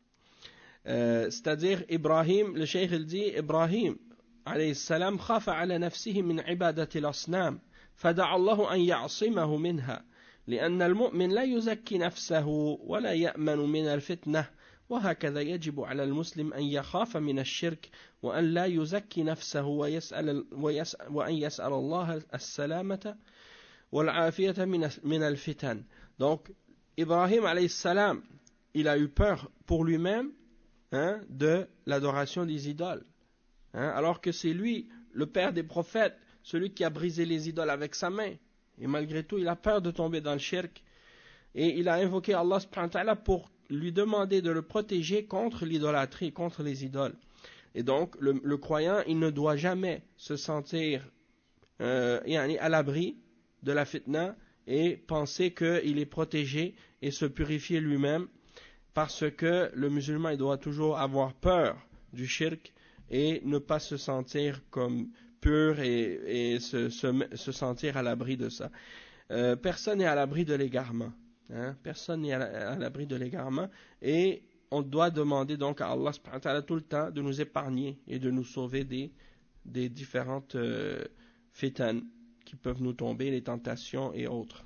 Euh, c'est-à-dire, Ibrahim, le cheikh il dit, Ibrahim alayhi salam, khafa ala nafsihi min ibadati al-asnam, fada'a Allahu an ya'simahu minha. لأن المؤمن لا يزكي نفسه ولا يأمن من الفتنة وهكذا يجب على المسلم أن يخاف من الشرك وأن لا يزكي نفسه ويسأل ويسأل وأن يسأل الله السلامة والعافية من من الفتن. Donc Ibrahim alayhi salam, il a eu peur pour lui-même, hein, de l'adoration des idoles, hein, alors que c'est lui, le père des prophètes, celui qui a brisé les idoles avec sa main. Et malgré tout, il a peur de tomber dans le shirk. Et il a invoqué Allah subhanahu wa ta'ala pour lui demander de le protéger contre l'idolâtrie, contre les idoles. Et donc, le, le croyant, il ne doit jamais se sentir euh, à l'abri de la fitna et penser qu'il est protégé et se purifier lui-même, parce que le musulman, il doit toujours avoir peur du shirk et ne pas se sentir comme pur et, et se, se, se sentir à l'abri de ça. Euh, personne n'est à l'abri de l'égarement. Hein? Personne n'est à l'abri de l'égarement. Et on doit demander donc à Allah subhanahu wa ta'ala tout le temps de nous épargner et de nous sauver des, des différentes euh, fitan qui peuvent nous tomber, les tentations et autres.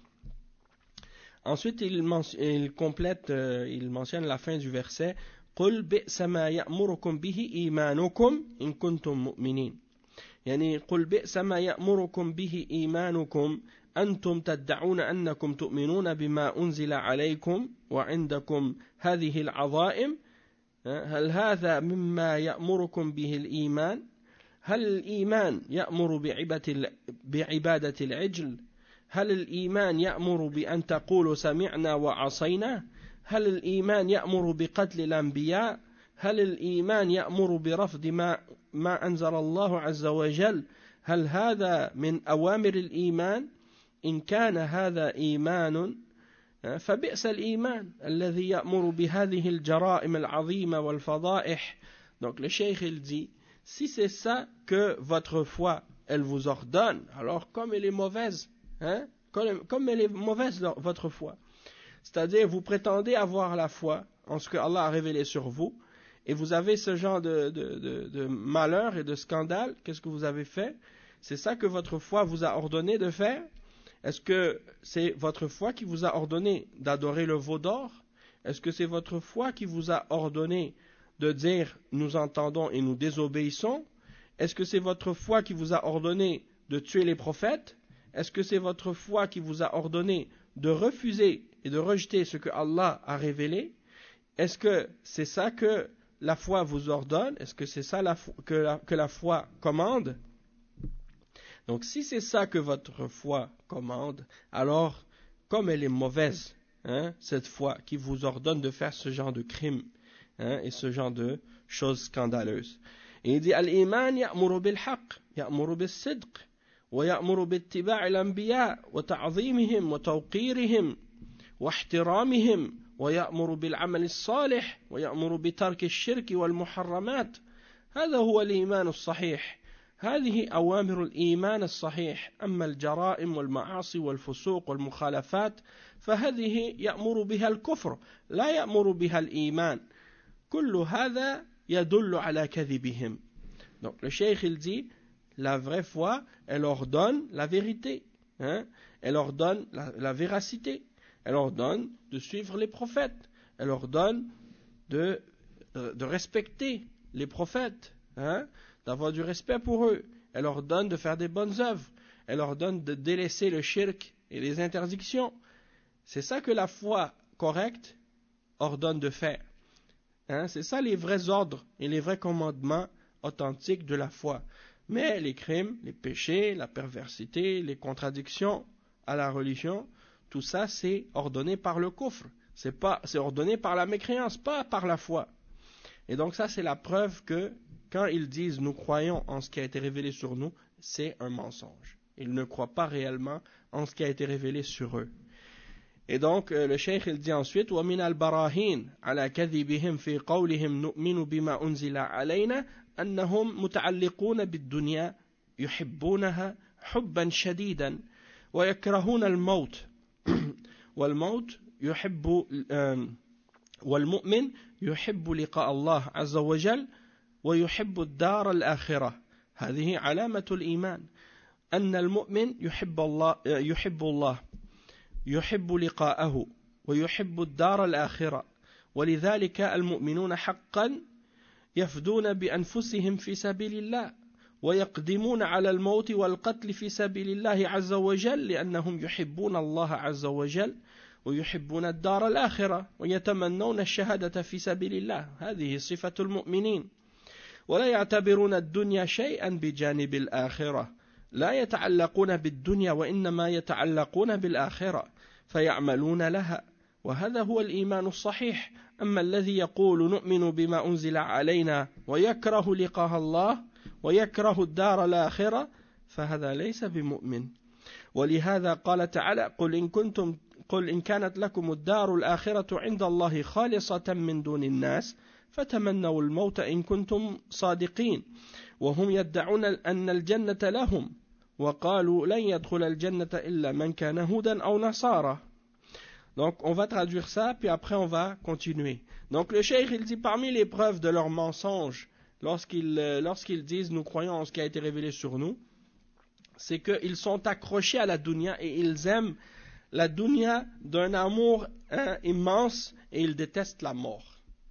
Ensuite, il, il complète, euh, il mentionne la fin du verset قُلْ بِئْسَ مَا يَأْمُرُكُمْ بِهِ إِيمَانُكُمْ إِن كُنتُم مُؤْمِنِينَ. يعني قُلْ بِئْسَ مَا يَأْمُرُكُمْ بِهِ إِيمَانُكُمْ أنتم تدعون أنكم تؤمنون بما أنزل عليكم وعندكم هذه العظائم هل هذا مما يأمركم به الإيمان هل الإيمان يأمر بعبادة العجل هل الإيمان يأمر بأن تقولوا سمعنا وعصينا هل الإيمان يأمر بقتل الأنبياء هل الإيمان يأمر برفض ما, ما أنزل الله عز وجل هل هذا من أوامر الإيمان إن كان هذا إيمان فبئس الإيمان الذي يأمر بهذه الجرائم العظيمة والفضائح. Donc le cheikh il dit, si c'est ça que votre foi elle vous ordonne, alors comme elle est mauvaise, hein, comme, comme elle est mauvaise votre foi, c'est-à-dire vous prétendez avoir la foi en ce que Allah a révélé sur vous et vous avez ce genre de, de, de, de malheur et de scandale, qu'est-ce que vous avez fait? C'est ça que votre foi vous a ordonné de faire? Est-ce que c'est votre foi qui vous a ordonné d'adorer le veau d'or? Est-ce que c'est votre foi qui vous a ordonné de dire nous entendons et nous désobéissons? Est-ce que c'est votre foi qui vous a ordonné de tuer les prophètes? Est-ce que c'est votre foi qui vous a ordonné de refuser et de rejeter ce que Allah a révélé? Est-ce que c'est ça que la foi vous ordonne? Est-ce que c'est ça la foi, que, la, que la foi commande? Donc si c'est ça que votre foi commande, alors comme elle est mauvaise, hein, cette foi qui vous ordonne de faire ce genre de crime, hein, et ce genre de choses scandaleuses. Et il dit al-iman ya'muru bil-haqq, ya'muru bis-sidq, wa ya'muru bi-ittiba' al-anbiya' wa ta'zimihim wa tawqirihim wa ihtiramihim wa ya'muru bil-'amal as-salih wa ya'muru bi-tark ash-shirk wal-muharramat. هذا هو الإيمان الصحيح. هذه أوامر الإيمان الصحيح. أما الجرائم والمعاصي والفسوق والمخالفات فهذه يأمر بها الكفر لا يأمر بها الإيمان. كل هذا يدل على كذبهم. Donc le cheikh il dit la vraie foi elle ordonne la vérité, hein? Elle ordonne la, la véracité, elle ordonne de suivre les prophètes, elle ordonne de, de respecter les prophètes, hein? D'avoir du respect pour eux. Elle ordonne de faire des bonnes œuvres. Elle ordonne de délaisser le shirk et les interdictions. C'est ça que la foi correcte ordonne de faire. Hein? C'est ça les vrais ordres et les vrais commandements authentiques de la foi. Mais les crimes, les péchés, la perversité, les contradictions à la religion, tout ça c'est ordonné par le kufr. C'est pas, c'est ordonné par la mécréance, pas par la foi. Et donc ça c'est la preuve que quand ils disent nous croyons en ce qui a été révélé sur nous, c'est un mensonge. Ils ne croient pas réellement en ce qui a été révélé sur eux. Et donc le cheikh il dit ensuite وَمِنَ الْبَرَاهِينَ عَلَى كَذِبِهِمْ فِي قَوْلِهِمْ نُؤْمِنُ بِمَا أُنزِلَ عَلَيْنَا أَنَّهُمْ مُتَعَلِّقُونَ بِالدُّنْيَا يُحِبُّونَهَا حُبًّا شَدِيدًا وَيَكْرَهُونَ الْمَوْتَ وَالْمَوْتَ يُحِبُّ وَالْمُؤْمِنُ يُحِبُّ لِقَاءَ اللَّهِ عَزَّ وَجَلَّ ويحب الدار الآخرة. هذه علامة الإيمان أن المؤمن يحب الله يحب الله يحب لقاءه ويحب الدار الآخرة ولذلك المؤمنون حقا يفدون بأنفسهم في سبيل الله ويقدمون على الموت والقتل في سبيل الله عز وجل لأنهم يحبون الله عز وجل ويحبون الدار الآخرة ويتمنون الشهادة في سبيل الله. هذه صفة المؤمنين. ولا يعتبرون الدنيا شيئا بجانب الآخرة، لا يتعلقون بالدنيا وإنما يتعلقون بالآخرة فيعملون لها، وهذا هو الإيمان الصحيح. أما الذي يقول نؤمن بما أنزل علينا ويكره لقاء الله ويكره الدار الآخرة فهذا ليس بمؤمن. ولهذا قال تعالى قل إن كنتم قل إن كانت لكم الدار الآخرة عند الله خالصة من دون الناس فتمنوا الموت إن كنتم صادقين وهم يدعون أن الجنة لهم وقالوا لن يدخل الجنة إلا من كان هودا أو نصارى. Donc on va traduire ça puis après on va continuer. Donc le cheikh il dit parmi les preuves de leur mensonge lorsqu'ils, euh, lorsqu'ils disent nous croyons en ce qui a été révélé sur nous, c'est qu'ils sont accrochés à la dunya et ils aiment la dunya d'un amour hein, immense et ils détestent la mort.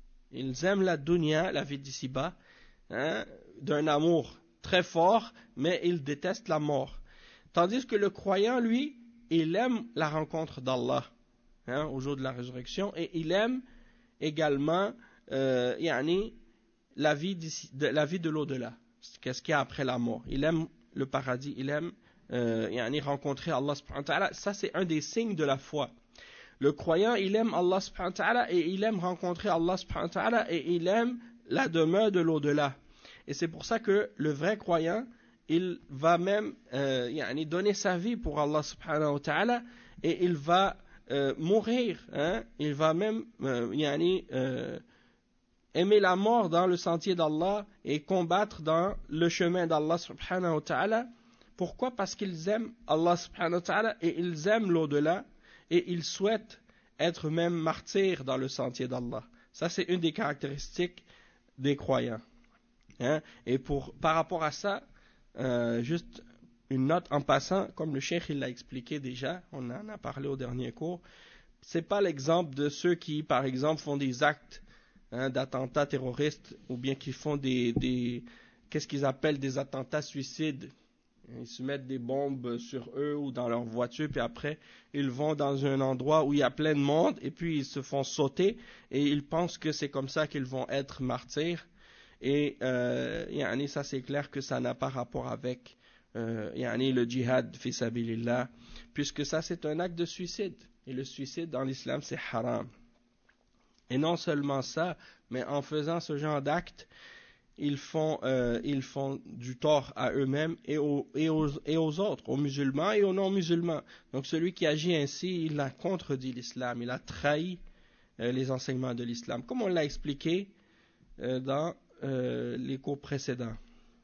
Ils aiment la dunya, la vie d'ici-bas, hein, d'un amour très fort, mais ils détestent la mort. Tandis que le croyant, lui, il aime la rencontre d'Allah hein, au jour de la résurrection et il aime également euh, yani, la vie de, la vie de l'au-delà. Qu'est-ce qu'il y a après la mort? Il aime le paradis, il aime euh, yani, rencontrer Allah subhanahu wa ta'ala. Ça, c'est un des signes de la foi. Le croyant, il aime Allah subhanahu wa ta'ala et il aime rencontrer Allah subhanahu wa ta'ala et il aime la demeure de l'au-delà. Et c'est pour ça que le vrai croyant, il va même euh, yani, donner sa vie pour Allah subhanahu wa ta'ala et il va euh, mourir. Hein, il va même euh, yani, euh, aimer la mort dans le sentier d'Allah et combattre dans le chemin d'Allah subhanahu wa ta'ala. Pourquoi? Parce qu'ils aiment Allah subhanahu wa ta'ala et ils aiment l'au-delà et ils souhaitent être même martyrs dans le sentier d'Allah. Ça, c'est une des caractéristiques des croyants. Hein? Et pour, par rapport à ça, euh, juste une note en passant, comme le cheikh il l'a expliqué déjà, on en a parlé au dernier cours, c'est pas l'exemple de ceux qui, par exemple, font des actes hein, d'attentats terroristes ou bien qui font des, des qu'est-ce qu'ils appellent des attentats suicides. Ils se mettent des bombes sur eux ou dans leur voiture, puis après, ils vont dans un endroit où il y a plein de monde, et puis ils se font sauter, et ils pensent que c'est comme ça qu'ils vont être martyrs. Et euh, yani, ça c'est clair que ça n'a pas rapport avec euh, yani, le djihad fi sabilillah, puisque ça c'est un acte de suicide. Et le suicide dans l'islam c'est haram. Et non seulement ça, mais en faisant ce genre d'acte, ils font, euh, ils font du tort à eux-mêmes et aux, et, aux, et aux autres, aux musulmans et aux non-musulmans. Donc celui qui agit ainsi, il a contredit l'islam, il a trahi euh, les enseignements de l'islam, comme on l'a expliqué euh, dans euh, les cours précédents.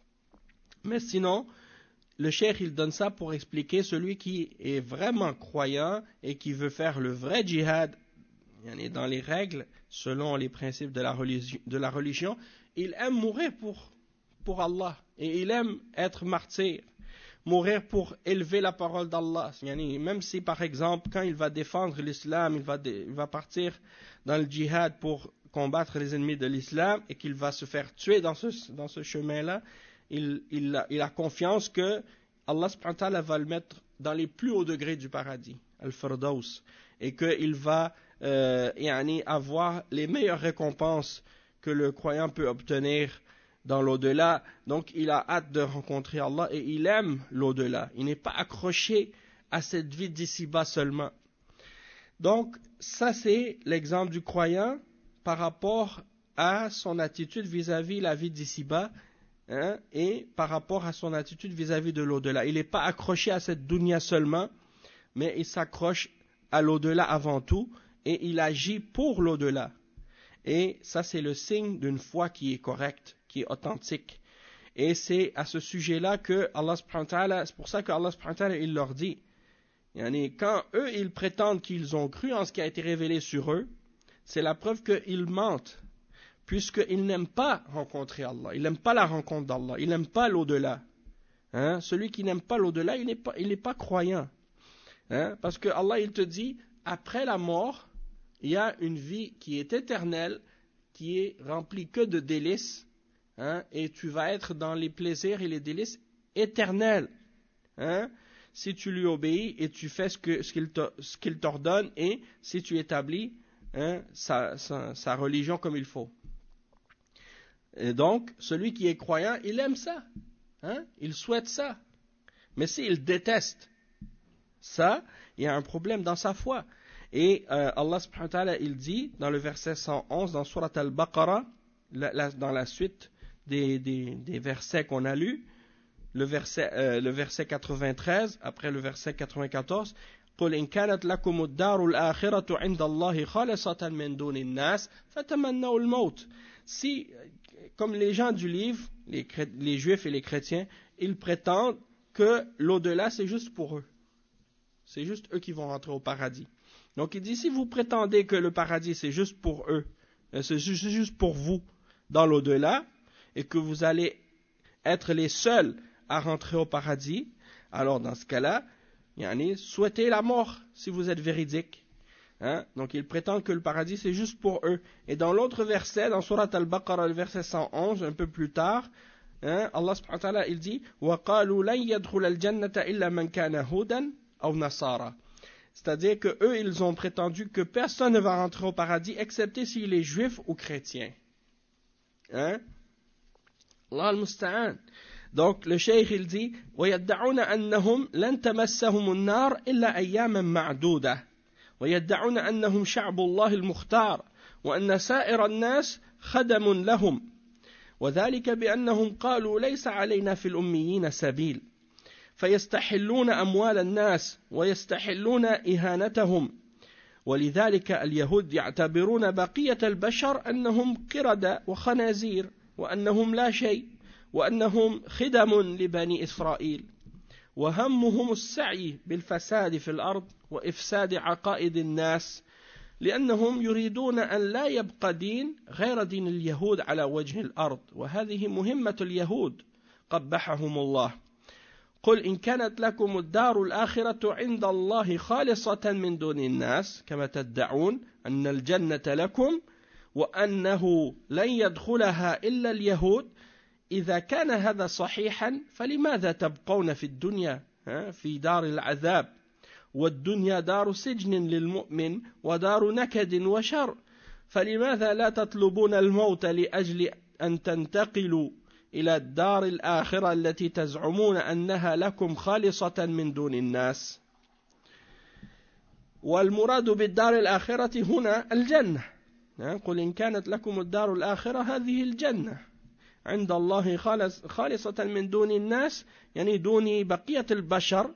Mais sinon, le cheikh il donne ça pour expliquer celui qui est vraiment croyant et qui veut faire le vrai djihad, dans les règles, selon les principes de la religion, de la religion il aime mourir pour, pour Allah et il aime être martyr, mourir pour élever la parole d'Allah. Même si par exemple quand il va défendre l'islam, il va, dé, il va partir dans le djihad pour combattre les ennemis de l'islam et qu'il va se faire tuer dans ce, dans ce chemin-là, il, il, a, il a confiance que Allah subhanahu wa ta'ala va le mettre dans les plus hauts degrés du paradis, Al-Firdaus, et qu'il va euh, yani, avoir les meilleures récompenses que le croyant peut obtenir dans l'au-delà. Donc il a hâte de rencontrer Allah et il aime l'au-delà. Il n'est pas accroché à cette vie d'ici-bas seulement. Donc ça c'est l'exemple du croyant par rapport à son attitude vis-à-vis la vie d'ici-bas hein, et par rapport à son attitude vis-à-vis de l'au-delà. Il n'est pas accroché à cette dunya seulement, mais il s'accroche à l'au-delà avant tout et il agit pour l'au-delà. Et ça, c'est le signe d'une foi qui est correcte, qui est authentique. Et c'est à ce sujet-là que Allah subhanahu wa ta'ala, c'est pour ça que Allah subhanahu wa ta'ala, il leur dit, yani, quand eux, ils prétendent qu'ils ont cru en ce qui a été révélé sur eux, c'est la preuve qu'ils mentent, puisqu'ils n'aiment pas rencontrer Allah, ils n'aiment pas la rencontre d'Allah, ils n'aiment pas l'au-delà. Hein? Celui qui n'aime pas l'au-delà, il n'est pas, il n'est pas croyant. Hein? Parce que Allah, il te dit, après la mort, il y a une vie qui est éternelle, qui est remplie que de délices, hein, et tu vas être dans les plaisirs et les délices éternels, hein, si tu lui obéis et tu fais ce que ce qu'il te, ce qu'il t'ordonne, et si tu établis, hein, sa, sa, sa religion comme il faut. Et donc, celui qui est croyant, il aime ça, hein, il souhaite ça. Mais s'il déteste ça, il y a un problème dans sa foi. Et euh, Allah subhanahu wa ta'ala, il dit dans le verset cent onze, dans Surat al-Baqarah, la, la, dans la suite des, des, des versets qu'on a lus, le verset, euh, le verset quatre-vingt-treize, après le verset quatre-vingt-quatorze, قُلْ إِنْ كَانَتْ لَكُمُ الدَّارُ الْآخِرَةُ عِنْدَ اللَّهِ خَالِصَةً مِنْ دُونِ النَّاسِ فَتَمَنَّوْا الْمَوْتِ. Si, comme les gens du livre, les, les juifs et les chrétiens, ils prétendent que l'au-delà c'est juste pour eux. C'est juste eux qui vont rentrer au paradis. Donc il dit, si vous prétendez que le paradis c'est juste pour eux, c'est juste pour vous dans l'au-delà, et que vous allez être les seuls à rentrer au paradis, alors dans ce cas-là, yani, souhaitez la mort si vous êtes véridique. Hein? Donc ils prétendent que le paradis c'est juste pour eux. Et dans l'autre verset, dans Surat al-Baqarah, le verset cent onze, un peu plus tard, hein, Allah subhanahu wa ta'ala, il dit وَقَالُوا لَنْ يَدْخُلَ الْجَنَّةَ إِلَّا مَنْ كَانَ هُودًا أَوْ نَصَارًا. C'est-à-dire que eux, ils ont prétendu que personne ne va rentrer au paradis excepté s'il est juif ou chrétien. Hein? Allah al-Musta'an. Donc le cheikh il dit وَيَدَّعُونَ أَنَّهُمْ لَنْ تَمَسَّهُمُ النَّارِ إِلَّا أَيَّامًا مَعْدُودَةً وَيَدَّعُونَ أَنَّهُمْ شَعْبُ اللَّهِ الْمُخْتَارِ وَأَنَّ سَائِرَ النَّاسِ خَدَمٌ لَهُمْ وذلك بأنهم قالوا ليس علينا في الأميين سبيل فيستحلون أموال الناس ويستحلون إهانتهم ولذلك اليهود يعتبرون بقية البشر أنهم قردة وخنازير وأنهم لا شيء وأنهم خدم لبني إسرائيل وهمهم السعي بالفساد في الأرض وإفساد عقائد الناس لأنهم يريدون أن لا يبقى دين غير دين اليهود على وجه الأرض وهذه مهمة اليهود قبحهم الله قل إن كانت لكم الدار الآخرة عند الله خالصة من دون الناس كما تدعون أن الجنة لكم وأنه لن يدخلها إلا اليهود إذا كان هذا صحيحا فلماذا تبقون في الدنيا في دار العذاب والدنيا دار سجن للمؤمن ودار نكد وشر فلماذا لا تطلبون الموت لأجل أن تنتقلوا إلى الدار الآخرة التي تزعمون أنها لكم خالصة من دون الناس والمراد بالدار الآخرة هنا الجنة قل إن كانت لكم الدار الآخرة هذه الجنة عند الله خالصة من دون الناس يعني دون بقية البشر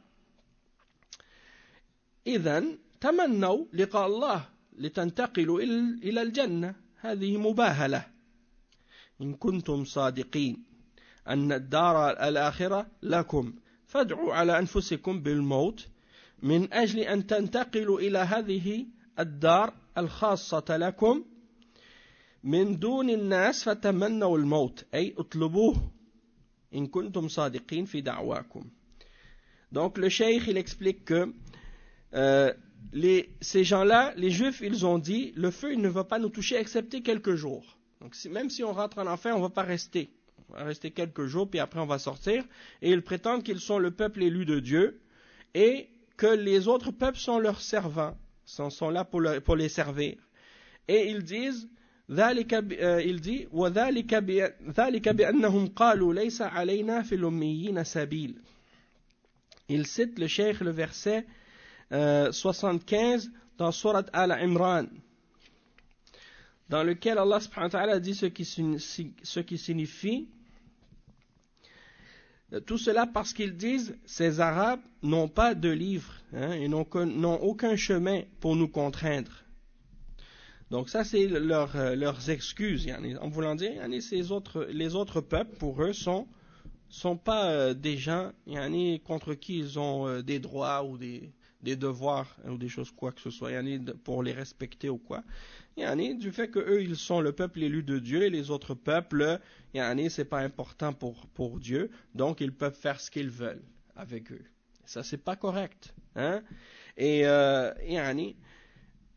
إذن تمنوا لقاء الله لتنتقلوا إلى الجنة هذه مباهلة إن كنتم صادقين أن الدار الآخرة لكم فادعوا على أنفسكم بالموت من أجل أن تنتقلوا إلى هذه الدار الخاصة لكم من دون الناس فتمنوا الموت أي اطلبوه إن كنتم صادقين في دعواكم. Donc le cheikh il explique que euh, les, ces gens-là, les juifs, ils ont dit le feu il ne va pas nous toucher excepté quelques jours. Donc si, même si on rentre en enfer, on ne va pas rester. On va rester quelques jours, puis après on va sortir. Et ils prétendent qu'ils sont le peuple élu de Dieu et que les autres peuples sont leurs servants, sont, sont là pour, le, pour les servir. Et ils disent, euh, il dit, ذَلِكَ بِأَنَّهُمْ قَالُوا لَيْسَ عَلَيْنَا فِي الْأُمِّيِّينَ سَبِيلٌ. Il cite le cheikh le verset euh, soixante-quinze dans Surat Al-Imran, dans lequel Allah subhanahu wa ta'ala dit ce qui, ce qui signifie tout cela parce qu'ils disent ces Arabes n'ont pas de livre hein, et n'ont, n'ont aucun chemin pour nous contraindre. Donc ça c'est leur, leurs excuses yani, en voulant dire yani, ces autres, les autres peuples pour eux sont sont pas euh, des gens yani, contre qui ils ont euh, des droits ou des, des devoirs hein, ou des choses quoi que ce soit yani, pour les respecter ou quoi. Yani, du fait que eux ils sont le peuple élu de Dieu et les autres peuples yani, c'est pas important pour, pour Dieu, donc ils peuvent faire ce qu'ils veulent avec eux. Ça c'est pas correct hein? Et euh, yani,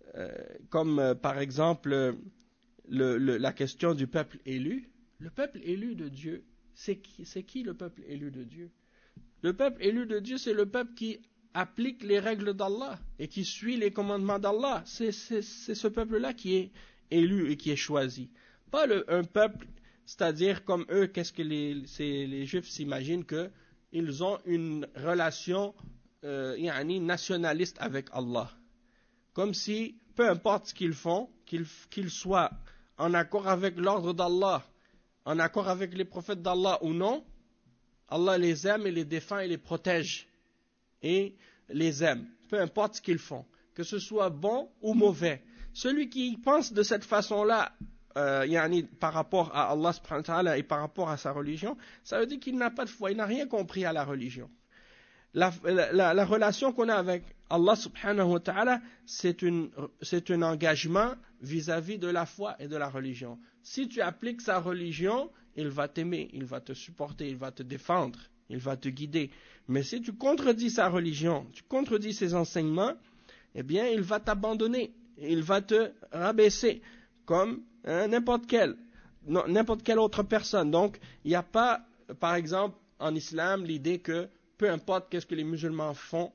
euh, comme euh, par exemple euh, le, le, la question du peuple élu. Le peuple élu de Dieu, c'est qui, c'est qui le peuple élu de Dieu? Le peuple élu de Dieu, c'est le peuple qui applique les règles d'Allah et qui suit les commandements d'Allah. C'est, c'est, c'est ce peuple-là qui est élu et qui est choisi. Pas le, un peuple, c'est-à-dire comme eux, qu'est-ce que les, c'est, les Juifs s'imaginent qu'ils ont une relation euh, yani, nationaliste avec Allah. Comme si, peu importe ce qu'ils font, qu'ils, qu'ils soient en accord avec l'ordre d'Allah, en accord avec les prophètes d'Allah ou non, Allah les aime et les défend et les protège et les aime, peu importe ce qu'ils font, que ce soit bon ou mauvais. Celui qui pense de cette façon-là, euh, yani, par rapport à Allah subhanahu wa ta'ala et par rapport à sa religion, ça veut dire qu'il n'a pas de foi, il n'a rien compris à la religion. La, la, la relation qu'on a avec Allah subhanahu wa ta'ala, c'est, une, c'est un engagement vis-à-vis de la foi et de la religion. Si tu appliques sa religion, il va t'aimer, il va te supporter, il va te défendre, il va te guider. Mais si tu contredis sa religion, tu contredis ses enseignements, eh bien, il va t'abandonner, il va te rabaisser comme hein, n'importe quelle, non, n'importe quelle autre personne. Donc, il n'y a pas, par exemple, en islam, l'idée que peu importe qu'est-ce que les musulmans font,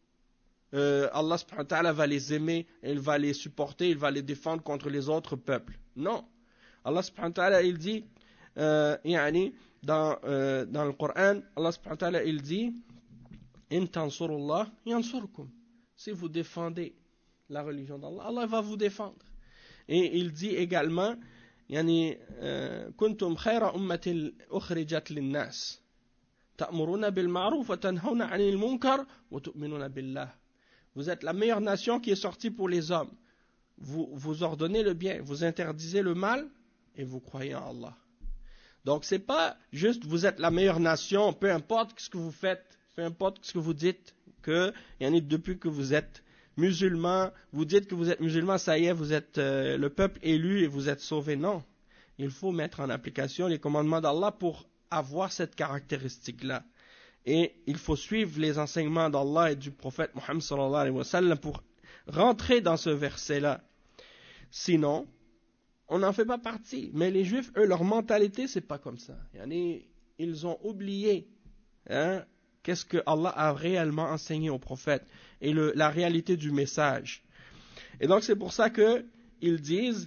euh, Allah subhanahu wa ta'ala va les aimer, il va les supporter, il va les défendre contre les autres peuples. Non. Allah subhanahu wa ta'ala, il dit, euh, yani, dans, euh, dans le Coran, Allah subhanahu wa ta'ala, il dit, in tansurullah yansurkum. Si vous défendez la religion d'Allah, Allah va vous défendre. Et il dit également, yani, kuntum khayra ummatin ukhrijat linnas. تأمرون بالمعروف وتنهون عن المنكر وتؤمنون بالله. Vous êtes la meilleure nation qui est sortie pour les hommes. Vous, vous ordonnez le bien, vous interdisez le mal et vous croyez en Allah. Donc c'est pas juste vous êtes la meilleure nation, peu importe ce que vous faites, peu importe ce que vous dites, que depuis que vous êtes musulman, vous dites que vous êtes musulman, ça y est, vous êtes euh, le peuple élu et vous êtes sauvé. Non, il faut mettre en application les commandements d'Allah pour avoir cette caractéristique-là. Et il faut suivre les enseignements d'Allah et du prophète Muhammad sallallahu alayhi wa sallam pour rentrer dans ce verset-là. Sinon, on n'en fait pas partie. Mais les Juifs, eux, leur mentalité, c'est pas comme ça. Ils ont oublié hein, qu'est-ce que Allah a réellement enseigné aux prophètes et le, la réalité du message. Et donc, c'est pour ça qu'ils disent,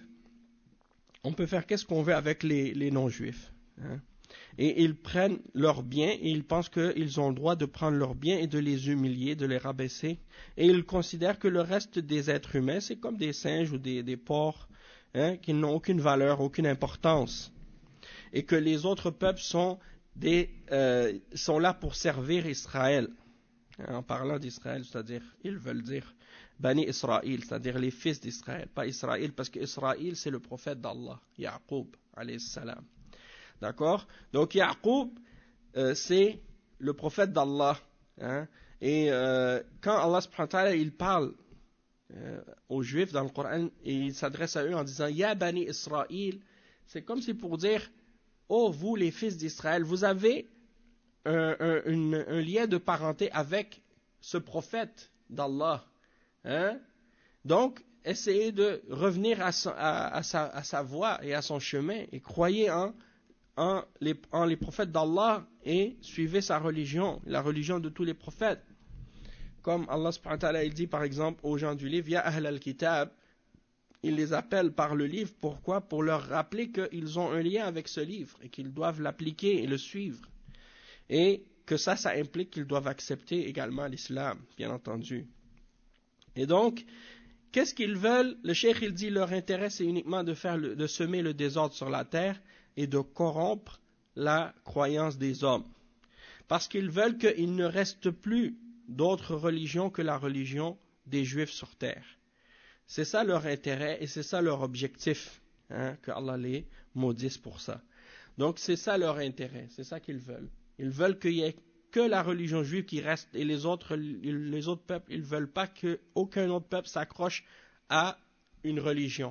on peut faire qu'est-ce qu'on veut avec les, les non-Juifs. Hein. Et ils prennent leurs biens et ils pensent qu'ils ont le droit de prendre leurs biens et de les humilier, de les rabaisser. Et ils considèrent que le reste des êtres humains, c'est comme des singes ou des, des porcs, hein, qui n'ont aucune valeur, aucune importance. Et que les autres peuples sont, des, euh, sont là pour servir Israël. En parlant d'Israël, c'est-à-dire, ils veulent dire Bani Israël, c'est-à-dire les fils d'Israël. Pas Israël, parce que Israël, c'est le prophète d'Allah, Ya'qub, alayhi salam. D'accord? Donc Ya'qub, euh, c'est le prophète d'Allah. Hein? Et euh, quand Allah subhanahu wa ta'ala, il parle euh, aux Juifs dans le Coran, et il s'adresse à eux en disant Ya Bani Israël, c'est comme si pour dire oh vous les fils d'Israël, vous avez un, un, une, un lien de parenté avec ce prophète d'Allah. Hein? Donc, essayez de revenir à, son, à, à, sa, à sa voie et à son chemin et croyez en En les, en les prophètes d'Allah et suivez sa religion, la religion de tous les prophètes. Comme Allah subhanahu wa ta'ala il dit par exemple aux gens du livre, Ya Ahl al-Kitab, il les appelle par le livre, pourquoi? Pour leur rappeler qu'ils ont un lien avec ce livre et qu'ils doivent l'appliquer et le suivre. Et que ça, ça implique qu'ils doivent accepter également l'islam, bien entendu. Et donc, qu'est-ce qu'ils veulent? Le cheikh il dit, leur intérêt c'est uniquement de, faire le, de semer le désordre sur la terre et de corrompre la croyance des hommes. Parce qu'ils veulent qu'il ne reste plus d'autres religions que la religion des Juifs sur terre. C'est ça leur intérêt et c'est ça leur objectif, hein, que Allah les maudisse pour ça. Donc c'est ça leur intérêt, c'est ça qu'ils veulent. Ils veulent qu'il y ait que la religion juive qui reste et les autres, les autres peuples, ils ne veulent pas qu'aucun autre peuple s'accroche à une religion.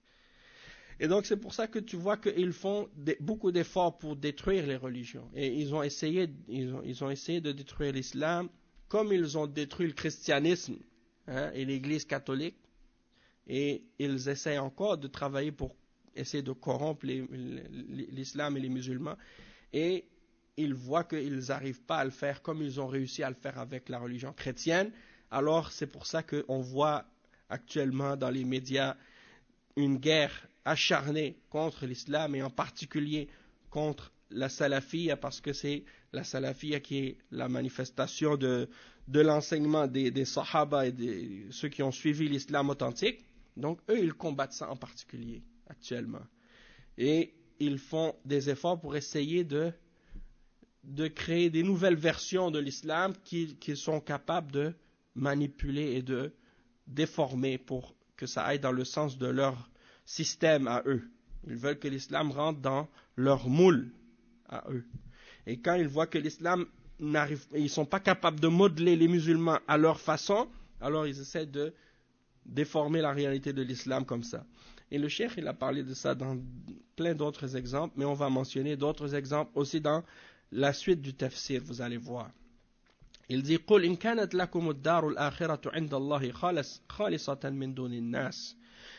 Et donc c'est pour ça que tu vois qu'ils font des, beaucoup d'efforts pour détruire les religions. Et ils ont essayé, ils ont, ils ont essayé de détruire l'islam comme ils ont détruit le christianisme hein, et l'église catholique. et ils essaient encore de travailler pour essayer de corrompre les, l'islam et les musulmans, et ils voient qu'ils n'arrivent pas à le faire comme ils ont réussi à le faire avec la religion chrétienne. Alors c'est pour ça qu'on voit actuellement dans les médias une guerre acharnée contre l'islam et en particulier contre la salafia, parce que c'est la salafia qui est la manifestation de, de l'enseignement des, des sahaba et de ceux qui ont suivi l'islam authentique. Donc eux, ils combattent ça en particulier actuellement. Et ils font des efforts pour essayer de, de créer des nouvelles versions de l'islam qu'ils qui sont capables de manipuler et de déformer pour que ça aille dans le sens de leur système à eux. Ils veulent que l'islam rentre dans leur moule à eux. Et quand ils voient que l'islam n'arrive, ils ne sont pas capables de modeler les musulmans à leur façon, alors ils essaient de déformer la réalité de l'islam comme ça. Et le cheikh, il a parlé de ça dans plein d'autres exemples, mais on va mentionner d'autres exemples aussi dans la suite du tafsir, vous allez voir. Il dit قُلْ إِنْ كَانَتْ لَكُمُ الدَّارُ الْآخِرَةُ عِنْدَ اللَّهِ خَالِصَةً مِنْ دُونِ النَّاسِ.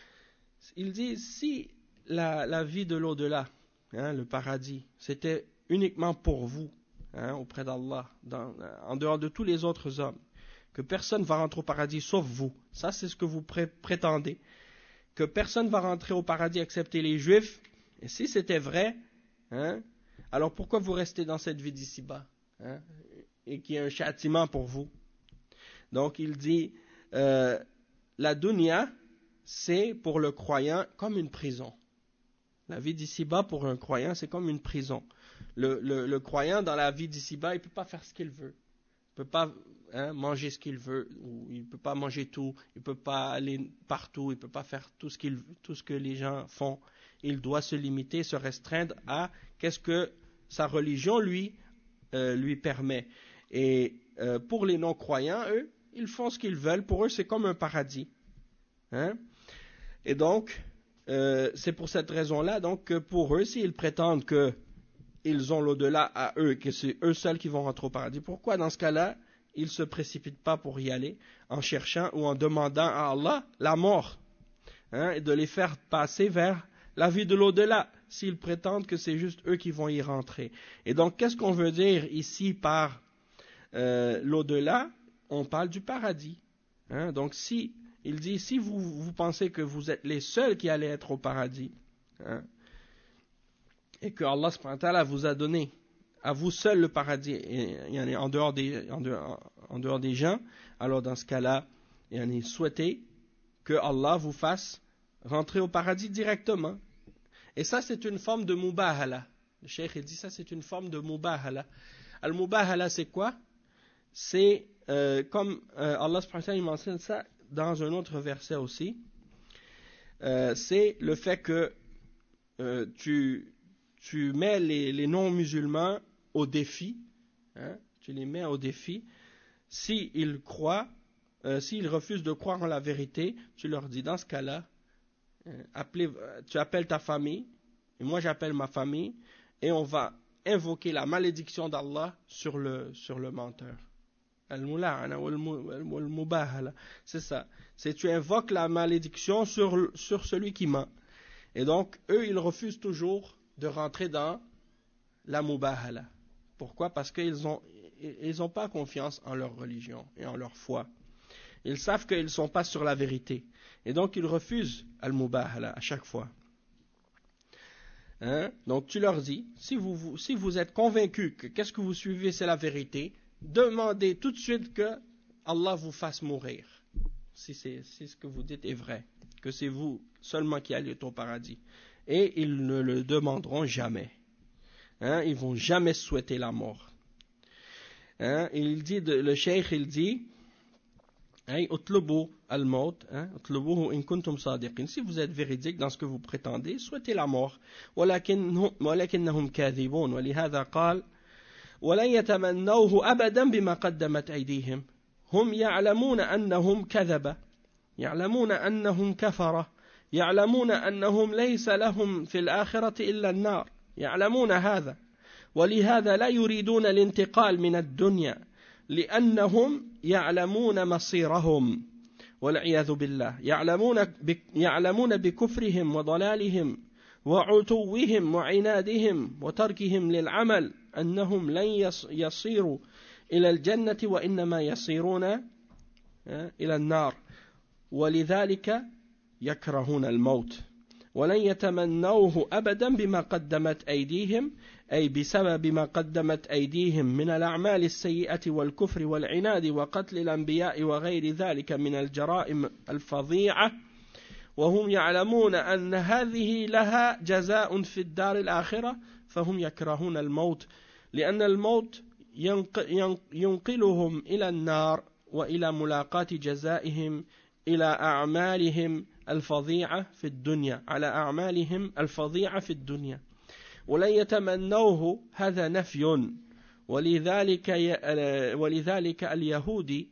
Il dit, si la, la vie de l'au-delà, hein, le paradis, c'était uniquement pour vous, hein, auprès d'Allah, dans, en dehors de tous les autres hommes, que personne ne va rentrer au paradis sauf vous, ça c'est ce que vous pré- prétendez, que personne ne va rentrer au paradis excepté les juifs, et si c'était vrai, hein, alors pourquoi vous restez dans cette vie d'ici-bas, hein, et qu'il y a un châtiment pour vous? Donc il dit, euh, la dunya, c'est pour le croyant comme une prison. La vie d'ici-bas pour un croyant, c'est comme une prison. Le, le, le croyant dans la vie d'ici-bas, il ne peut pas faire ce qu'il veut. Il ne peut pas hein, manger ce qu'il veut, ou il ne peut pas manger tout, il ne peut pas aller partout, il ne peut pas faire tout ce, qu'il, tout ce que les gens font. Il doit se limiter, se restreindre à qu'est-ce que sa religion lui, euh, lui permet. Et euh, pour les non-croyants, eux, ils font ce qu'ils veulent. Pour eux, c'est comme un paradis. Hein? Et donc, euh, c'est pour cette raison-là, donc, que pour eux, s'ils prétendent qu'ils ont l'au-delà à eux, que c'est eux seuls qui vont rentrer au paradis, pourquoi dans ce cas-là, ils ne se précipitent pas pour y aller en cherchant ou en demandant à Allah la mort, hein, et de les faire passer vers la vie de l'au-delà, s'ils prétendent que c'est juste eux qui vont y rentrer. Et donc, qu'est-ce qu'on veut dire ici par euh, l'au-delà? On parle du paradis. Hein, donc, si il dit, si vous, vous pensez que vous êtes les seuls qui allez être au paradis, hein, et que Allah subhanahu wa ta'ala vous a donné à vous seul le paradis, et, et en, dehors des, en, dehors, en dehors des gens, alors dans ce cas-là, et souhaitez que Allah vous fasse rentrer au paradis directement. Et ça, c'est une forme de mubahala. Le cheikh il dit, ça, c'est une forme de mubahala. Al-mubahala, c'est quoi? C'est euh, comme euh, Allah subhanahu wa ta'ala il mentionne ça dans un autre verset aussi, euh, c'est le fait que euh, tu, tu mets les, les non-musulmans au défi, hein, tu les mets au défi, s'ils croient, euh, s'ils refusent de croire en la vérité, tu leur dis, dans ce cas-là, euh, appelez, tu appelles ta famille, et moi j'appelle ma famille, et on va invoquer la malédiction d'Allah sur le, sur le menteur. C'est ça. C'est tu invoques la malédiction sur, sur celui qui ment. Et donc, eux, ils refusent toujours de rentrer dans la mubahala. Pourquoi? Parce qu'ils ont, ils n'ont pas confiance en leur religion et en leur foi. Ils savent qu'ils ne sont pas sur la vérité. Et donc, ils refusent al-mubahala à chaque fois. Hein? Donc, tu leur dis, si vous, vous, si vous êtes convaincus que qu'est-ce que vous suivez, c'est la vérité, demandez tout de suite que Allah vous fasse mourir, si, c'est, si ce que vous dites est vrai, que c'est vous seulement qui allez au paradis. Et ils ne le demanderont jamais. Hein, ils ne vont jamais souhaiter la mort. Hein, il dit, de, le cheikh il dit, utlubu al-maut, utlubuhu in kuntum sadiqin. Si vous êtes véridique dans ce que vous prétendez, souhaitez la mort. ولكنهم كاذبون ولهذا قال ولن يتمنوه أبدا بما قدمت أيديهم هم يعلمون أنهم كذبة يعلمون أنهم كفرة يعلمون أنهم ليس لهم في الآخرة إلا النار يعلمون هذا ولهذا لا يريدون الانتقال من الدنيا لأنهم يعلمون مصيرهم والعياذ بالله يعلمون يعلمون بكفرهم وضلالهم وعتوهم وعنادهم وتركهم للعمل أنهم لن يصيروا إلى الجنة وإنما يصيرون إلى النار ولذلك يكرهون الموت ولن يتمنوه أبدا بما قدمت أيديهم أي بسبب ما قدمت أيديهم من الأعمال السيئة والكفر والعناد وقتل الأنبياء وغير ذلك من الجرائم الفظيعة وهم يعلمون أن هذه لها جزاء في الدار الآخرة فهم يكرهون الموت لأن الموت ينقلهم إلى النار وإلى ملاقاة جزائهم إلى أعمالهم الفظيعة في الدنيا على أعمالهم الفظيعة في الدنيا ولن يتمنوه هذا نفي ولذلك ولذلك اليهودي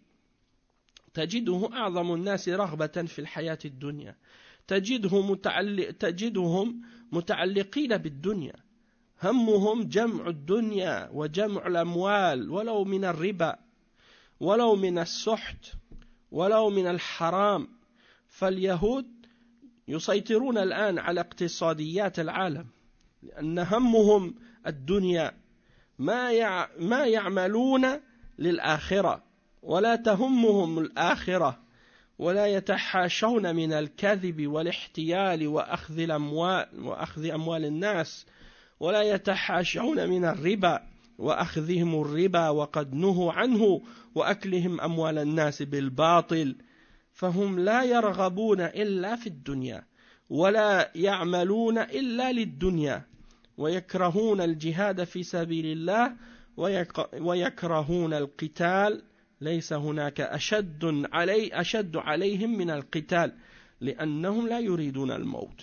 تجده أعظم الناس رغبة في الحياة الدنيا تجده متعلق تجدهم متعلقين بالدنيا همهم جمع الدنيا وجمع الأموال ولو من الربا ولو من السحت ولو من الحرام فاليهود يسيطرون الآن على اقتصاديات العالم لأن همهم الدنيا ما ما يعملون للآخرة ولا تهمهم الآخرة ولا يتحاشون من الكذب والاحتيال وأخذ الأموال وأخذ أموال الناس ولا يتحاشون من الربا وأخذهم الربا وقد نهوا عنه وأكلهم أموال الناس بالباطل فهم لا يرغبون إلا في الدنيا ولا يعملون إلا للدنيا ويكرهون الجهاد في سبيل الله ويكرهون القتال ليس هناك أشد علي أشد عليهم من القتال لأنهم لا يريدون الموت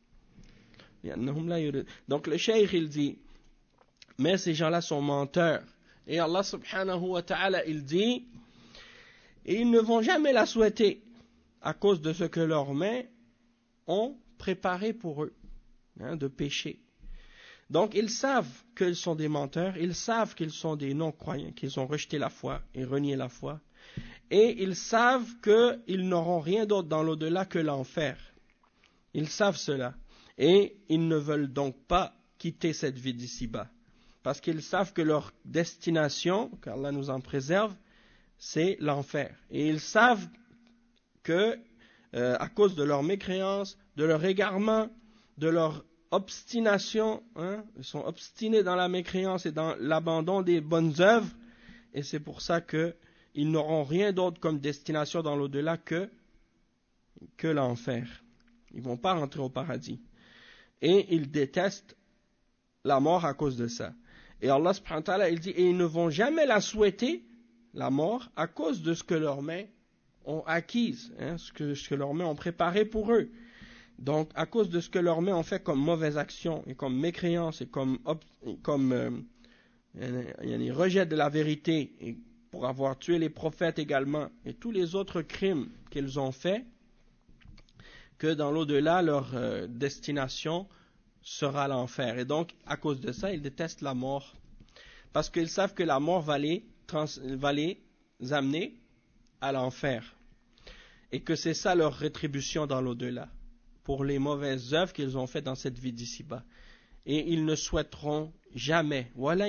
لأنهم لا يريدون. Donc le cheikh il dit mais ces gens-là sont menteurs et Allah subhanahu wa ta'ala il dit et ils ne vont jamais la souhaiter à cause de ce que leurs mains ont préparé pour eux, hein, de péché. Donc ils savent qu'ils sont des menteurs, ils savent qu'ils sont des non-croyants, qu'ils ont rejeté la foi et renié la foi, et ils savent qu'ils n'auront rien d'autre dans l'au-delà que l'enfer. Ils savent cela, et ils ne veulent donc pas quitter cette vie d'ici-bas, parce qu'ils savent que leur destination, qu'Allah nous en préserve, c'est l'enfer. Et ils savent que, euh, à cause de leur mécréance, de leur égarement, de leur obstination, hein, ils sont obstinés dans la mécréance et dans l'abandon des bonnes œuvres, et c'est pour ça qu'ils n'auront rien d'autre comme destination dans l'au-delà que, que l'enfer. Ils ne vont pas rentrer au paradis. Et ils détestent la mort à cause de ça. Et Allah subhanahu wa ta'ala, il dit, et ils ne vont jamais la souhaiter, la mort, à cause de ce que leurs mains ont acquise, hein, ce, que, ce que leurs mains ont préparé pour eux. Donc, à cause de ce que leurs mains ont fait comme mauvaise action, et comme mécréance, et comme, comme euh, il y a des rejets de la vérité, et pour avoir tué les prophètes également, et tous les autres crimes qu'ils ont faits, que dans l'au-delà, leur euh, destination sera l'enfer. Et donc, à cause de ça, ils détestent la mort. Parce qu'ils savent que la mort va les, trans, va les amener à l'enfer. Et que c'est ça leur rétribution dans l'au-delà, pour les mauvaises œuvres qu'ils ont faites dans cette vie d'ici-bas. Et ils ne souhaiteront jamais.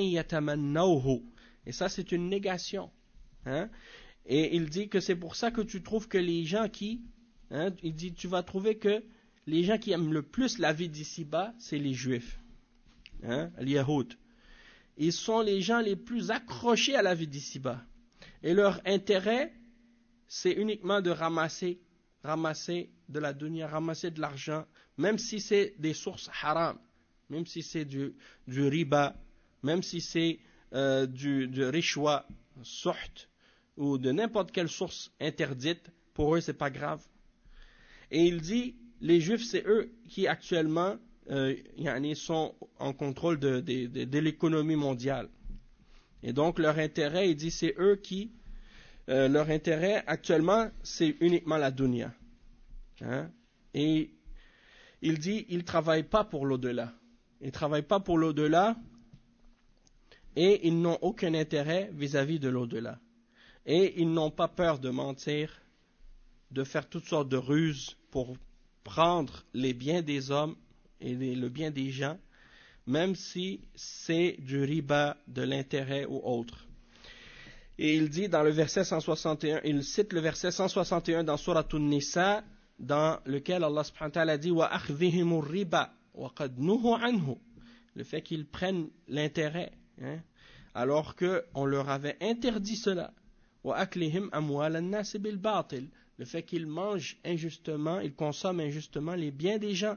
Et ça, c'est une négation. Hein? Et il dit que c'est pour ça que tu trouves que les gens qui... Hein, il dit, tu vas trouver que les gens qui aiment le plus la vie d'ici-bas, c'est les juifs. Hein, les yahoud. Ils sont les gens les plus accrochés à la vie d'ici-bas. Et leur intérêt, c'est uniquement de ramasser, ramasser de la dunya, ramasser de l'argent, même si c'est des sources haram, même si c'est du, du riba, même si c'est euh, du, du rishwa, suht, ou de n'importe quelle source interdite, pour eux, c'est pas grave. Et il dit, les Juifs, c'est eux qui actuellement euh, sont en contrôle de, de, de, de l'économie mondiale. Et donc leur intérêt, il dit, c'est eux qui, euh, leur intérêt actuellement, c'est uniquement la dunya. Hein? Et il dit, ils ne travaillent pas pour l'au-delà. Ils ne travaillent pas pour l'au-delà et ils n'ont aucun intérêt vis-à-vis de l'au-delà. Et ils n'ont pas peur de mentir de faire toutes sortes de ruses pour prendre les biens des hommes et les, le bien des gens, même si c'est du riba, de l'intérêt ou autre. Et il dit dans le verset cent soixante et un, il cite le verset cent soixante et un dans Surat An-Nisa, dans lequel Allah subhanahu wa ta'ala dit wa akhdhihim riba wa qad nuhu anhu, le fait qu'ils prennent l'intérêt, hein, alors que on leur avait interdit cela, wa aklihim amwal an-nas bil batil, le fait qu'ils mangent injustement, ils consomment injustement les biens des gens,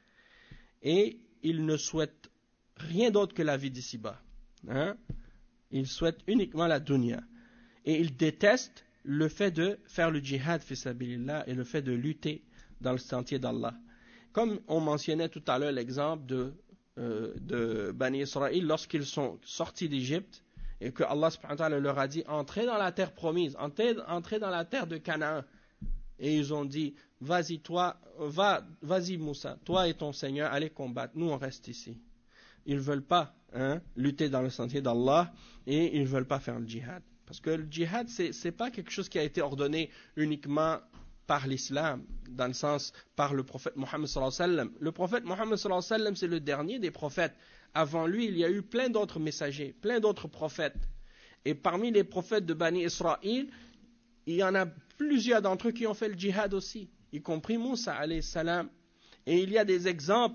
et ils ne souhaitent rien d'autre que la vie d'ici-bas, hein? Ils souhaitent uniquement la dunya, et ils détestent le fait de faire le djihad fi sabilillah et le fait de lutter dans le sentier d'Allah. Comme on mentionnait tout à l'heure l'exemple de, euh, de Bani Israël lorsqu'ils sont sortis d'Égypte et que Allah subhanahu wa ta'ala leur a dit entrez dans la terre promise, entrez, entrez dans la terre de Canaan, et ils ont dit vas-y toi, va, vas-y Moussa, toi et ton Seigneur allez combattre, nous on reste ici. Ils ne veulent pas, hein, lutter dans le sentier d'Allah et ils ne veulent pas faire le djihad. Parce que le djihad, ce n'est pas quelque chose qui a été ordonné uniquement par l'islam, dans le sens par le prophète Mohammed sallallahu alayhi wa sallam. Le prophète Mohammed sallallahu alayhi wa sallam, c'est le dernier des prophètes. Avant lui, il y a eu plein d'autres messagers, plein d'autres prophètes. Et parmi les prophètes de Bani Israël, il y en a plusieurs d'entre eux qui ont fait le djihad aussi, y compris Moussa alayhi salam. Et il y a des exemples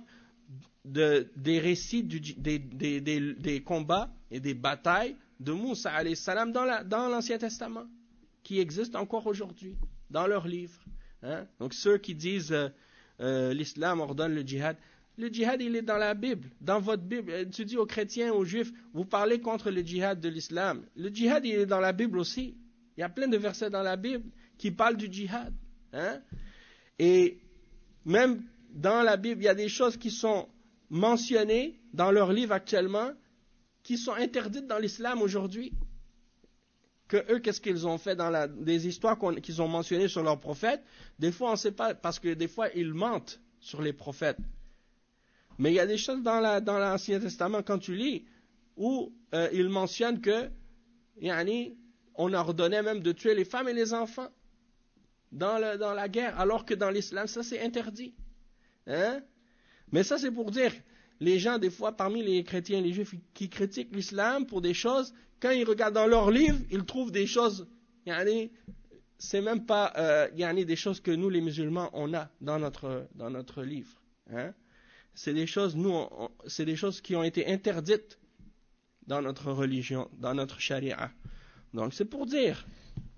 de, des récits du, des, des, des, des combats et des batailles de Moussa alayhi salam dans, la, dans l'Ancien Testament, qui existent encore aujourd'hui, dans leurs livres. Hein? Donc ceux qui disent euh, euh, l'islam ordonne le djihad, le djihad il est dans la Bible, dans votre Bible. Tu dis aux chrétiens, aux juifs, vous parlez contre le djihad de l'islam. Le djihad il est dans la Bible aussi. Il y a plein de versets dans la Bible qui parlent du djihad. Hein? Et même dans la Bible, il y a des choses qui sont mentionnées dans leurs livres actuellement, qui sont interdites dans l'islam aujourd'hui. Que eux, qu'est-ce qu'ils ont fait dans la, des histoires qu'on, qu'ils ont mentionnées sur leurs prophètes? Des fois, on ne sait pas, parce que des fois, ils mentent sur les prophètes. Mais il y a des choses dans, la, dans l'Ancien Testament, quand tu lis, où euh, ils mentionnent que, yani, on ordonnait même de tuer les femmes et les enfants dans, le, dans la guerre, alors que dans l'islam, ça c'est interdit. Hein? Mais ça c'est pour dire, les gens des fois parmi les chrétiens et les juifs qui critiquent l'islam pour des choses, quand ils regardent dans leurs livres, ils trouvent des choses, yani, c'est même pas euh, yani, des choses que nous les musulmans on a dans notre, dans notre livre. Hein? C'est des choses, nous, on, on, c'est des choses qui ont été interdites dans notre religion, dans notre charia. Donc c'est pour dire.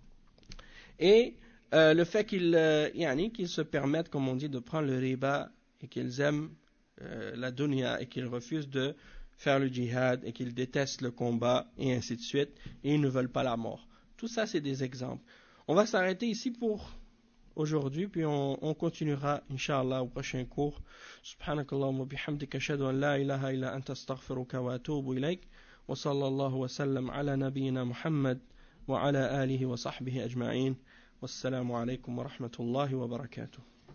Et euh, le fait qu'ils, euh, yani, qu'ils se permettent, comme on dit, de prendre le riba et qu'ils aiment euh, la dunya et qu'ils refusent de faire le djihad et qu'ils détestent le combat et ainsi de suite et ils ne veulent pas la mort. Tout ça c'est des exemples. On va s'arrêter ici pour aujourd'hui puis on, on continuera Inch'Allah au prochain cours. Subhanakallahumma bihamdika ashhadu an la ilaha illa anta astaghfiruka wa atubu ilayk. وصلى الله وسلم على نبينا محمد وعلى آله وصحبه أجمعين والسلام عليكم ورحمة الله وبركاته.